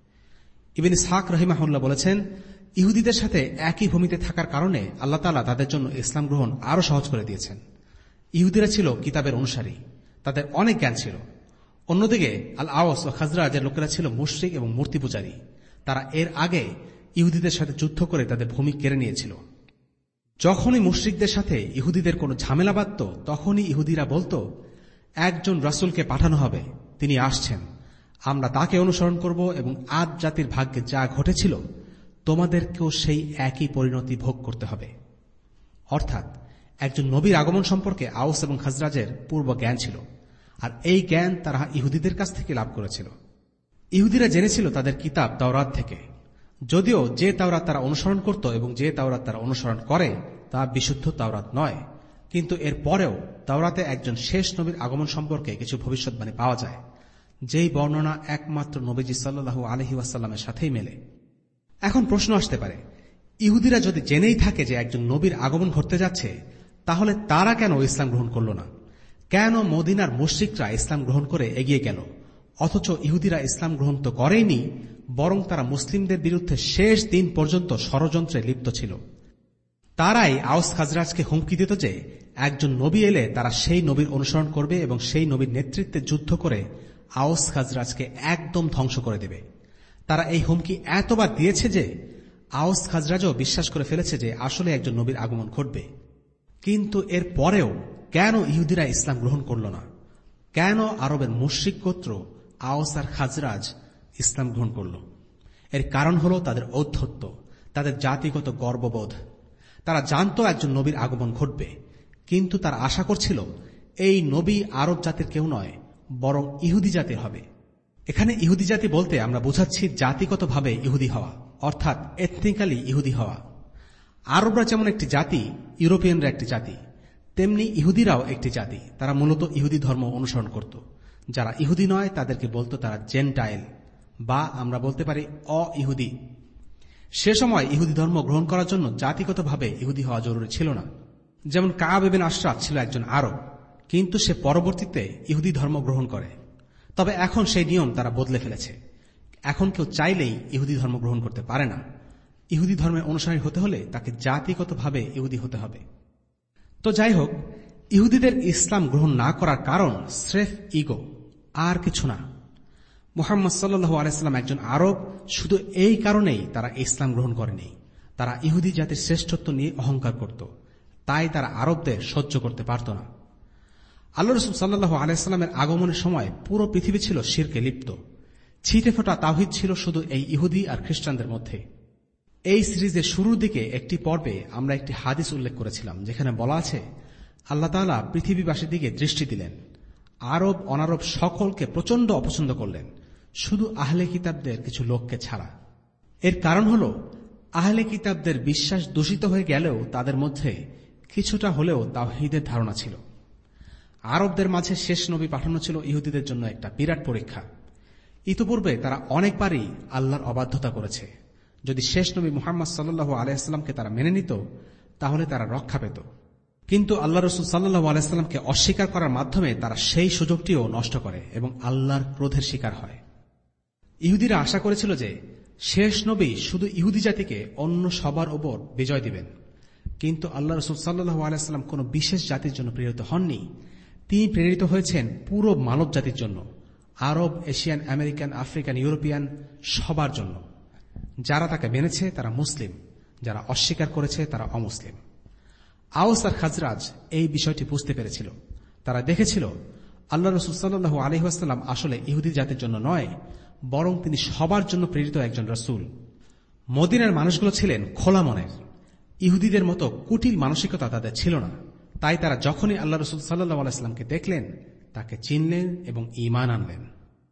ইবনে ইসহাক রাহিমাহুল্লাহ বলেছেন, ইহুদিদের সাথে একই ভূমিতে থাকার কারণে আল্লাহ তাআলা তাদের জন্য ইসলাম গ্রহণ আরো সহজ করে দিয়েছেন। ইহুদিরা ছিল কিতাবের অনুসারী, তাদের অনেক জ্ঞান ছিল। অন্যদিকে আল আওস ও খাজরাজের লোকেরা ছিল মুশরিক এবং মূর্তি পূজারী। তারা এর আগে ইহুদিদের সাথে যুদ্ধ করে তাদের ভূমি কেড়ে নিয়েছিল। যখনই মুশরিকদের সাথে ইহুদিদের কোনো ঝামেলা বাঁধত, তখনই ইহুদিরা বলতো, একজন রাসূলকে পাঠানো হবে, তিনি আসছেন, আমরা তাকে অনুসরণ করব এবং আদ জাতির ভাগ্যে যা ঘটেছিল তোমাদেরকেও সেই একই পরিণতি ভোগ করতে হবে। অর্থাৎ একজন নবীর আগমন সম্পর্কে আওস এবং খাজরাজের পূর্ব জ্ঞান ছিল, আর এই জ্ঞান তারা ইহুদিদের কাছ থেকে লাভ করেছিল। ইহুদিরা জেনেছিল তাদের কিতাব তাওরাত থেকে, যদিও যে তাওরাত তারা অনুসরণ করত এবং যে তাওরাত তারা অনুসরণ করে তা বিশুদ্ধ তাওরাত নয়, কিন্তু এর পরেও তাওরাতে একজন শেষ নবীর আগমন সম্পর্কে কিছু ভবিষ্যৎবাণী পাওয়া যায়, যেই বর্ণনা একমাত্র নবীজি সাল্লাল্লাহু আলাইহি ওয়াসাল্লামের সাথেই মেলে। এখন প্রশ্ন আসতে পারে, ইহুদিরা যদি জেনেই থাকে যে একজন নবীর আগমন ঘটতে যাচ্ছে, তাহলে তারা কেন ইসলাম গ্রহণ করল না? কেন মদিনার মুশরিকরা ইসলাম গ্রহণ করে এগিয়ে গেল, অথচ ইহুদিরা ইসলাম গ্রহণ তো করেইনি, বরং তারা মুসলিমদের বিরুদ্ধে শেষ দিন পর্যন্ত ষড়যন্ত্রে লিপ্ত ছিল। তারাই আওস খাজরাজকে হুমকি দিত যে একজন নবী এলে তারা সেই নবীর অনুসরণ করবে এবং সেই নবীর নেতৃত্বে যুদ্ধ করে আওস খাজরাজকে একদম ধ্বংস করে দেবে। তারা এই হুমকি এতবার দিয়েছে যে আওস খাজরাজও বিশ্বাস করে ফেলেছে যে আসলে একজন নবীর আগমন ঘটবে। কিন্তু এর পরেও কেন ইহুদিরা ইসলাম গ্রহণ করল না? কেন আরবের মুশরিক গোত্র আওস আর খাজরাজ ইসলাম গ্রহণ করল? এর কারণ হল তাদের ঔদ্ধত্য, তাদের জাতিগত গর্ববোধ। তারা জানত একজন নবীর আগমন ঘটবে, কিন্তু তারা আশা করছিল এই নবী আরব জাতির কেউ নয়, বরং ইহুদি জাতির হবে। এখানে ইহুদি জাতি বলতে আমরা বোঝাচ্ছি জাতিগতভাবে ইহুদি হওয়া, অর্থাৎ এথনিক্যালি ইহুদি হওয়া। আরবরা যেমন একটি জাতি, ইউরোপিয়ানরা একটি জাতি, তেমনি ইহুদিরাও একটি জাতি। তারা মূলত ইহুদি ধর্ম অনুসরণ করত। যারা ইহুদি নয় তাদেরকে বলতো তারা জেন্টাইল, বা আমরা বলতে পারি অ ইহুদি। সে সময় ইহুদি ধর্ম গ্রহণ করার জন্য জাতিগতভাবে ইহুদি হওয়া জরুরি ছিল না। যেমন কাব ইবনে আশরাফ ছিল একজন আরব, কিন্তু সে পরবর্তীতে ইহুদি ধর্ম গ্রহণ করে। তবে এখন সেই নিয়ম তারা বদলে ফেলেছে। এখন কেউ চাইলেই ইহুদি ধর্ম গ্রহণ করতে পারে না। ইহুদি ধর্মের অনুসারী হতে হলে তাকে জাতিগতভাবে ইহুদি হতে হবে। তো যাই হোক, ইহুদিদের ইসলাম গ্রহণ না করার কারণ স্রেফ ইগো, আর কিছু না। মুহাম্মদ সাল্লাল্লাহু আলাইহি সাল্লাম একজন আরব, শুধু এই কারণেই তারা ইসলাম গ্রহণ করেনি। তারা ইহুদি জাতির শ্রেষ্ঠত্ব নিয়ে অহংকার করত, তাই তারা আরবদের সহ্য করতে পারত না। আল্লাহ রাসূল সাল্লাল্লাহু আলাইহি সাল্লামের আগমনের সময় পুরো পৃথিবী ছিল শিরকে লিপ্ত। ছিটে ফোটা তাওহীদ ছিল শুধু এই ইহুদি আর খ্রিস্টানদের মধ্যে। এই সিরিজের শুরুর দিকে একটি পর্বে আমরা একটি হাদিস উল্লেখ করেছিলাম, যেখানে বলা আছে আল্লাহ তাআলা পৃথিবীবাসীর দিকে দৃষ্টি দিলেন। আরব অনারব সকলকে প্রচন্ড অপছন্দ করলেন, শুধু আহলে কিতাবদের কিছু লোককে ছাড়া। এর কারণ হল আহলে কিতাবদের বিশ্বাস দূষিত হয়ে গেলেও তাদের মধ্যে কিছুটা হলেও তাওহীদের ধারণা ছিল। আরবদের মাঝে শেষ নবী পাঠানো ছিল ইহুদিদের জন্য একটা বিরাট পরীক্ষা। ইতিপূর্বে তারা অনেকবারই আল্লাহর অবাধ্যতা করেছে। যদি শেষ নবী মুহাম্মদ সাল্লাল্লাহু আলাইহি ওয়াসাল্লামকে তারা মেনে নিত তাহলে তারা রক্ষা পেত, কিন্তু আল্লাহ রাসূল সাল্লাল্লাহু আলাইহি ওয়াসাল্লামকে অস্বীকার করার মাধ্যমে তারা সেই সুযোগটিও নষ্ট করে এবং আল্লাহর ক্রোধের শিকার হয়। ইহুদিরা আশা করেছিল যে শেষ নবী শুধু ইহুদি জাতিকে অন্য সবার উপর বিজয় দিবেন, কিন্তু আল্লাহ রাসূল সাল্লাল্লাহু আলাইহি ওয়াসাল্লাম কোন বিশেষ জাতির জন্য প্রেরিত হননি। তিনি প্রেরিত হয়েছেন পুরো মানব জাতির জন্য, আরব, এশিয়ান, আমেরিকান, আফ্রিকান, ইউরোপিয়ান সবার জন্য। যারা তাকে মেনেছে তারা মুসলিম, যারা অস্বীকার করেছে তারা অমুসলিম। আওস আর খাজরাজ এই বিষয়টি বুঝতে পেরেছিল। তারা দেখেছিল আল্লাহ রাসূল সাল্লাল্লাহু আলাইহি ওয়াসাল্লাম আসলে ইহুদি জাতির জন্য নয়, বরং তিনি সবার জন্য প্রেরিত একজন রাসূল। মদিনার মানুষগুলো ছিলেন খোলা মনের, ইহুদিদের মতো কুটিল মানসিকতা তাদের ছিল না। তাই তারা যখনই আল্লাহ রাসূল সাল্লাল্লাহু আলাইহি ওয়াসাল্লামকে দেখলেন তাকে চিনলেন এবং ঈমান আনলেন।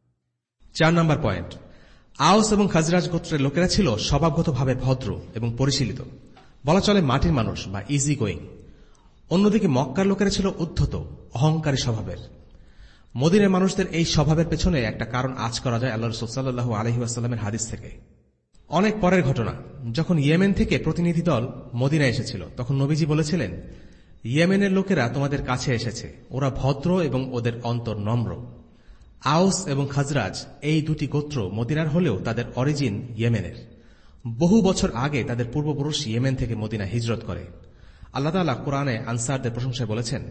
চার নম্বর পয়েন্ট, আওস এবং খাজরাজ গোত্রের লোকেরা ছিল স্বভাবগতভাবে ভদ্র এবং পরিশীলিত, বলা চলে মাটির মানুষ বা ইজি গোয়িং। অন্যদিকে মক্কার লোকেরা ছিল উদ্ধত, অহংকারী স্বভাবের। মদিনার মানুষদের এই স্বভাবের পেছনে একটা কারণ আজ করা যায় আল্লাহ রাসূল সাল্লাল্লাহু আলাইহি ওয়াসাল্লামের হাদিস থেকে। অনেক পরের ঘটনা, যখন ইয়েমেন থেকে প্রতিনিধি দল মদিনায় এসেছিল তখন নবীজি বলেছিলেন, ইয়েমেনের লোকেরা তোমাদের কাছে এসেছে, ওরা ভদ্র এবং ওদের অন্তর নম্র। আওস এবং খাজরাজ এই দুটি গোত্র মদিনার হলেও তাদের অরিজিন ইয়েমেনের। বহু বছর আগে তাদের পূর্বপুরুষ ইয়েমেন থেকে মদিনা হিজরত করে। আল্লাহ তাআলা কোরআনে আনসারদের প্রশংসায় বলেছেন,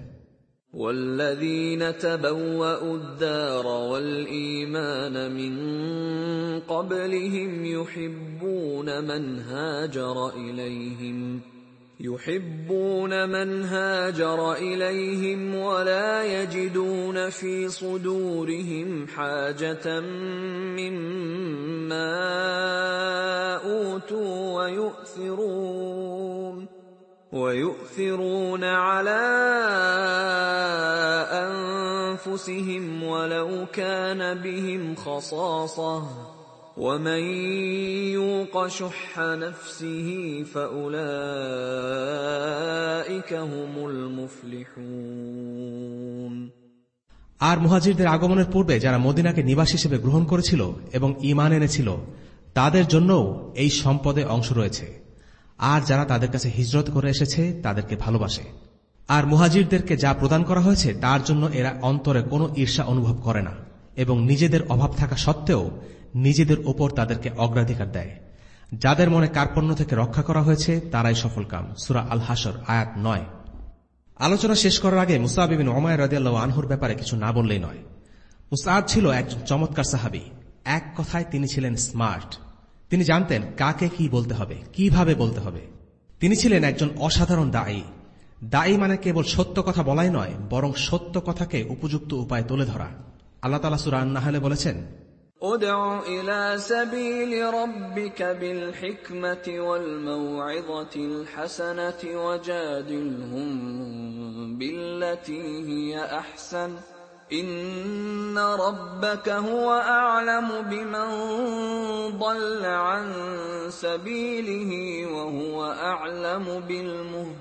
والذين تبوأوا الدار والإيمان من قبلهم يحبون من هاجر إليهم يحبون من هاجر إليهم ولا يجدون في صدورهم حاجة مما أوتوا ويؤثرون ويؤثرون على أنفسهم ولو كان بهم خصاصة ومن يوق شح نفسه فأولئك هم المفلحون। আর মুহাজিরদের আগমনের পূর্বে যারা মদিনাকে নিবাস হিসেবে গ্রহণ করেছিল এবং ঈমান এনেছিল তাদের জন্যও এই সম্পদে অংশ রয়েছে। আর যারা তাদের কাছে হিজরত করে এসেছে তাদেরকে ভালোবাসে। আর মুহাজিরদেরকে যা প্রদান করা হয়েছে তার জন্য এরা অন্তরে কোনো ঈর্ষা অনুভব করে না এবং নিজেদের অভাব থাকা সত্ত্বেও নিজেদের ওপর তাদেরকে অগ্রাধিকার দেয়। যাদের মনে কার্পণ্য থেকে রক্ষা করা হয়েছে তারাই সফলকাম। সূরা আল হাসর আয়াত নয়। আলোচনা শেষ করার আগে মুসআব ইবনে উমাইর রাদিয়াল্লাহু আনহুর ব্যাপারে কিছু না বললেই নয়। মুসআব ছিল একজন চমৎকার সাহাবী। এক কথায় তিনি ছিলেন স্মার্ট। তিনি জানতেন কাকে কি বলতে হবে, কিভাবে বলতে হবে। তিনি ছিলেন একজন অসাধারণ দায়ী। দায়ী মানে কেবল সত্য কথা বলাই নয়, বরং সত্য কথাকে উপযুক্ত উপায়ে তুলে ধরা। আল্লাহ তাআলা সূরা আন-নাহলে বলেছেন, উদউ ইলা সাবিলি রাব্বিকা বিল হিকমাতি ওয়াল মাউইযাতিল হাসানাতি ওয়াজাদিলহুম বিল্লাতী হিয়া আহসান ইন্না রাব্বাকা হুয়া আ'লামু বিমান দাল্লা আন সাবিলিহি ওয়া হুয়া আ'লামু বিল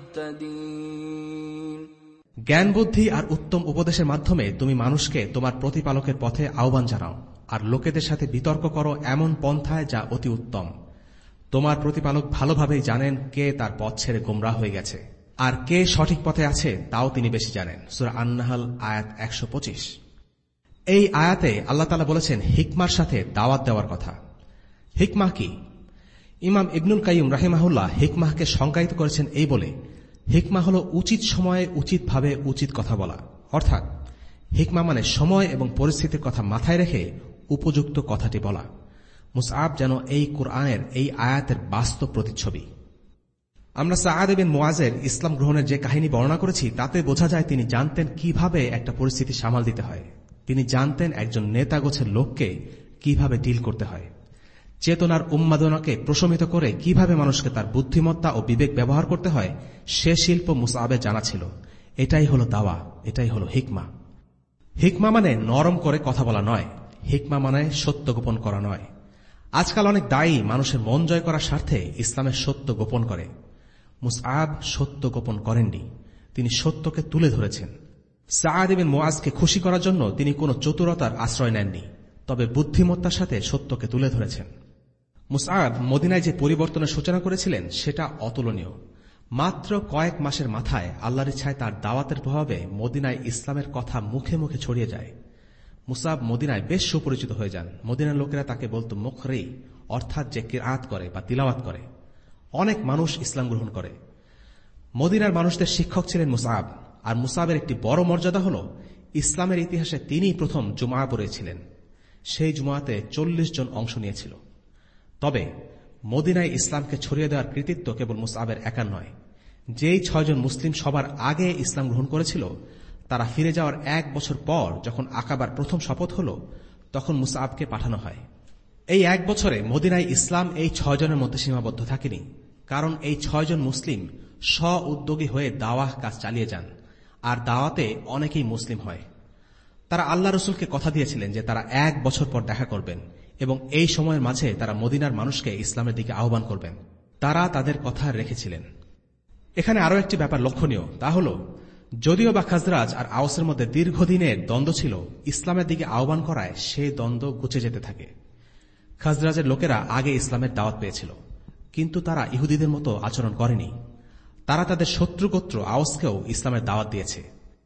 মুহতাদিন। জ্ঞান বুদ্ধি আর উত্তম উপদেশের মাধ্যমে তুমি মানুষকে তোমার প্রতিপালকের পথে আহ্বান জানাও আর লোকেদের সাথে বিতর্ক করো এমন পন্থায় যা অতি উত্তম। তোমার প্রতিপালক ভালোভাবেই জানেন কে তার পথ ছেড়ে গোমরাহ হয়ে গেছে আর কে সঠিক পথে আছে তাও তিনি বেশি জানেন। সূরা আন-নাহল আয়াত একশো পঁচিশ। এই আয়াতে আল্লাহ তাআলা বলেছেন হিকমার সাথে দাওয়াত দেওয়ার কথা। হিকমা কি? ইমাম ইবনুল কাইয়্যিম রাহিমাহুল্লাহ হিকমাকে সংজ্ঞায়িত করেছেন এই বলে, হিকমা হল উচিত সময়ে উচিতভাবে উচিত কথা বলা। অর্থাৎ হিকমা মানে সময় এবং পরিস্থিতির কথা মাথায় রেখে উপযুক্ত কথাটি বলা। মুসআব যেন এই কুরআনের এই আয়াতের বাস্তব প্রতিচ্ছবি। আমরা সাআদ ইবনে মুআযের ইসলাম গ্রহণের যে কাহিনী বর্ণনা করেছি তাতে বোঝা যায় তিনি জানতেন কিভাবে একটা পরিস্থিতি সামাল দিতে হয়। তিনি জানতেন একজন নেতা গোছের লোককে কিভাবে ডিল করতে হয়। চেতনার উন্মাদনাকে প্রশমিত করে কিভাবে মানুষকে তার বুদ্ধিমত্তা ও বিবেক ব্যবহার করতে হয় সে শিল্প মুসআবের জানা ছিল। এটাই হলো দাওয়া, এটাই হলো হিকমা। হিকমা মানে নরম করে কথা বলা নয়, হিকমা মানে সত্য গোপন করা নয়। আজকাল অনেক দায়ী মানুষের মন জয় করার স্বার্থে ইসলামের সত্য গোপন করে। মুসআব সত্য গোপন করেননি, তিনি সত্যকে তুলে ধরেছেন। সাআদ ইবনে মুআজকে খুশি করার জন্য তিনি কোনো চতুরতার আশ্রয় নেননি, তবে বুদ্ধিমত্তার সাথে সত্যকে তুলে ধরেছেন। মুসআব মদিনায় যে পরিবর্তনের সূচনা করেছিলেন সেটা অতুলনীয়। মাত্র কয়েক মাসের মাথায় আল্লাহর ইচ্ছায় তার দাওয়াতের প্রভাবে মদিনায় ইসলামের কথা মুখে মুখে ছড়িয়ে যায়। মুসআব মদিনায় বেশ সুপরিচিত হয়ে যান। মদিনার লোকেরা তাকে বলত মুকরি, অর্থাৎ যে কিরাত করে বা তিলাওয়াত করে। অনেক মানুষ ইসলাম গ্রহণ করে। মদিনার মানুষদের শিক্ষক ছিলেন মুসআব, আর মুসআবের একটি বড় মর্যাদা হল ইসলামের ইতিহাসে তিনিই প্রথম জুমআ পড়েছিলেন। সেই জুমআতে চল্লিশ জন অংশ নিয়েছিল। তবে মদিনায় ইসলামকে ছড়িয়ে দেওয়ার কৃতিত্ব কেবল মুসআবের একার নয়। যেই ছয়জন মুসলিম সবার আগে ইসলাম গ্রহণ করেছিল, তারা ফিরে যাওয়ার এক বছর পর যখন আকাবার প্রথম শপথ হল, তখন মুসআবকে পাঠানো হয়। এই এক বছরে মদিনায় ইসলাম এই ছয়জনের মধ্যে সীমাবদ্ধ থাকেনি, কারণ এই ছয়জন মুসলিম স্ব উদ্যোগী হয়ে দাওয়াহ কাজ চালিয়ে যান, আর দাওয়াতে অনেকেই মুসলিম হয়। তারা আল্লাহ রসুলকে কথা দিয়েছিলেন যে তারা এক বছর পর দেখা করবেন এবং এই সময়ের মাঝে তারা মদিনার মানুষকে ইসলামের দিকে আহ্বান করবেন। তারা তাদের কথা রেখেছিলেন। এখানে আরও একটি ব্যাপার লক্ষণীয়, তা হল যদিও বা খাজরাজ আর আওসের মধ্যে দীর্ঘদিনের দ্বন্দ্ব ছিল, ইসলামের দিকে আহ্বান করায় সেই দ্বন্দ্ব ঘুচে যেতে থাকে। খাজরাজের লোকেরা আগে ইসলামের দাওয়াত পেয়েছিল, কিন্তু তারা ইহুদিদের মতো আচরণ করেনি। তারা তাদের শত্রু গোত্র আওসকেও ইসলামের দাওয়াত দিয়েছে।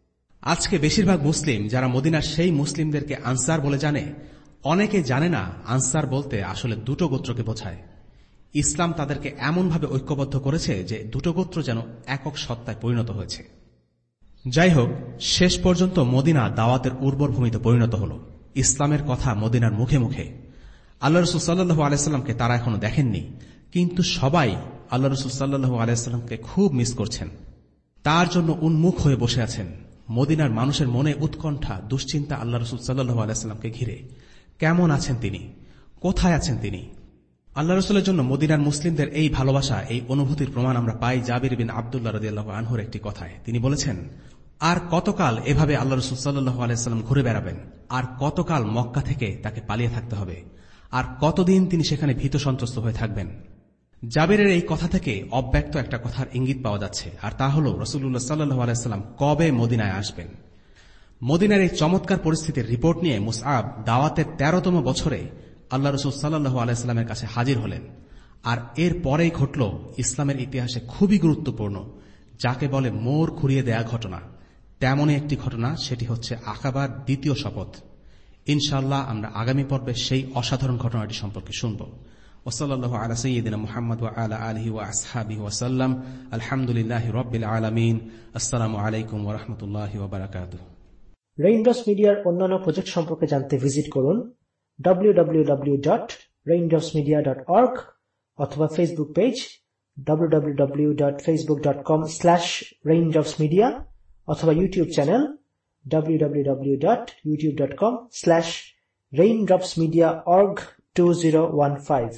আজকে বেশিরভাগ মুসলিম যারা মদিনার সেই মুসলিমদেরকে আনসার বলে জানে, অনেকে জানে না আনসার বলতে আসলে দুটো গোত্রকে বোঝায়। ইসলাম তাদেরকে এমনভাবে ঐক্যবদ্ধ করেছে যে দুটো গোত্র যেন একক সত্তায় পরিণত হয়েছে। যাই হোক, শেষ পর্যন্ত মদিনা দাওয়াতের উর্বর ভূমিতে পরিণত হল। ইসলামের কথা মদিনার মুখে মুখে। আল্লাহ রসুল সাল্লাল্লাহু আলাইহি ওয়াসাল্লামকে তারা এখনো দেখেননি, কিন্তু সবাই আল্লাহ রসুল সাল্লাল্লাহু আলাইহি ওয়াসাল্লামকে খুব মিস করছেন। তার জন্য উন্মুখ হয়ে বসে আছেন। মদিনার মানুষের মনে উৎকণ্ঠা, দুশ্চিন্তা আল্লাহ রসুল সাল্লাল্লাহু আলাইহি ওয়াসাল্লামকে ঘিরে। কেমন আছেন তিনি, কোথায় আছেন তিনি? আল্লাহ রসুলের জন্য মদিনার মুসলিমদের এই ভালোবাসা, এই অনুভূতির প্রমাণ আমরা পাই জাবির বিন আব্দুল্লাহ রাদিয়াল্লাহু আনহুর একটি কথায়। তিনি বলেছেন, আর কতকাল এভাবে আল্লাহ রসুল সাল্লাল্লাহু আলাইহি ওয়াসাল্লাম ঘুরে বেড়াবেন? আর কতকাল মক্কা থেকে তাকে পালিয়ে থাকতে হবে? আর কতদিন তিনি সেখানে ভীত সন্ত্রস্ত হয়ে থাকবেন? জাবিরের এই কথা থেকে অব্যক্ত একটা কথার ইঙ্গিত পাওয়া যাচ্ছে, আর তা হল রাসূলুল্লাহ সাল্লাল্লাহু আলাইহি ওয়াসাল্লাম কবে মদিনায় আসবেন। মদিনার এই চমৎকার পরিস্থিতির রিপোর্ট নিয়ে মুসআব দাওয়াতের তেরোতম বছরে আল্লাহ রসুল সাল্লাল্লাহু আলাইহি ওয়াসাল্লামের কাছে হাজির হলেন। আর এর পরেই ঘটল ইসলামের ইতিহাসে খুবই গুরুত্বপূর্ণ, যাকে বলে মোড় ঘুরিয়ে দেয়া ঘটনা। তেমনই একটি ঘটনা, সেটি হচ্ছে আকাবার দ্বিতীয় শপথ। ইনশাআল্লাহ আমরা আগামী পর্বে সেই অসাধারণ ঘটনাটি সম্পর্কে শুনব। ওয়াসাল্লাল্লাহু আলা সাইয়্যিদিনা মুহাম্মদ ওয়া আলা আলিহি ওয়া আসহাবিহি ওয়া সাল্লাম। আলহামদুলিল্লাহি রাব্বিল আলামিন। আসসালামু আলাইকুম ওয়া রাহমাতুল্লাহি ওয়া বারাকাতুহু। রেইনড্রপস মিডিয়ার অন্যান্য প্রজেক্ট সম্পর্কে জানতে ভিজিট করুন W W W dot raindrops media dot org অথবা Facebook page W W W dot Facebook dot com slash raindrops media অথবা YouTube channel W W W dot YouTube dot com slash raindrops media org two zero one five.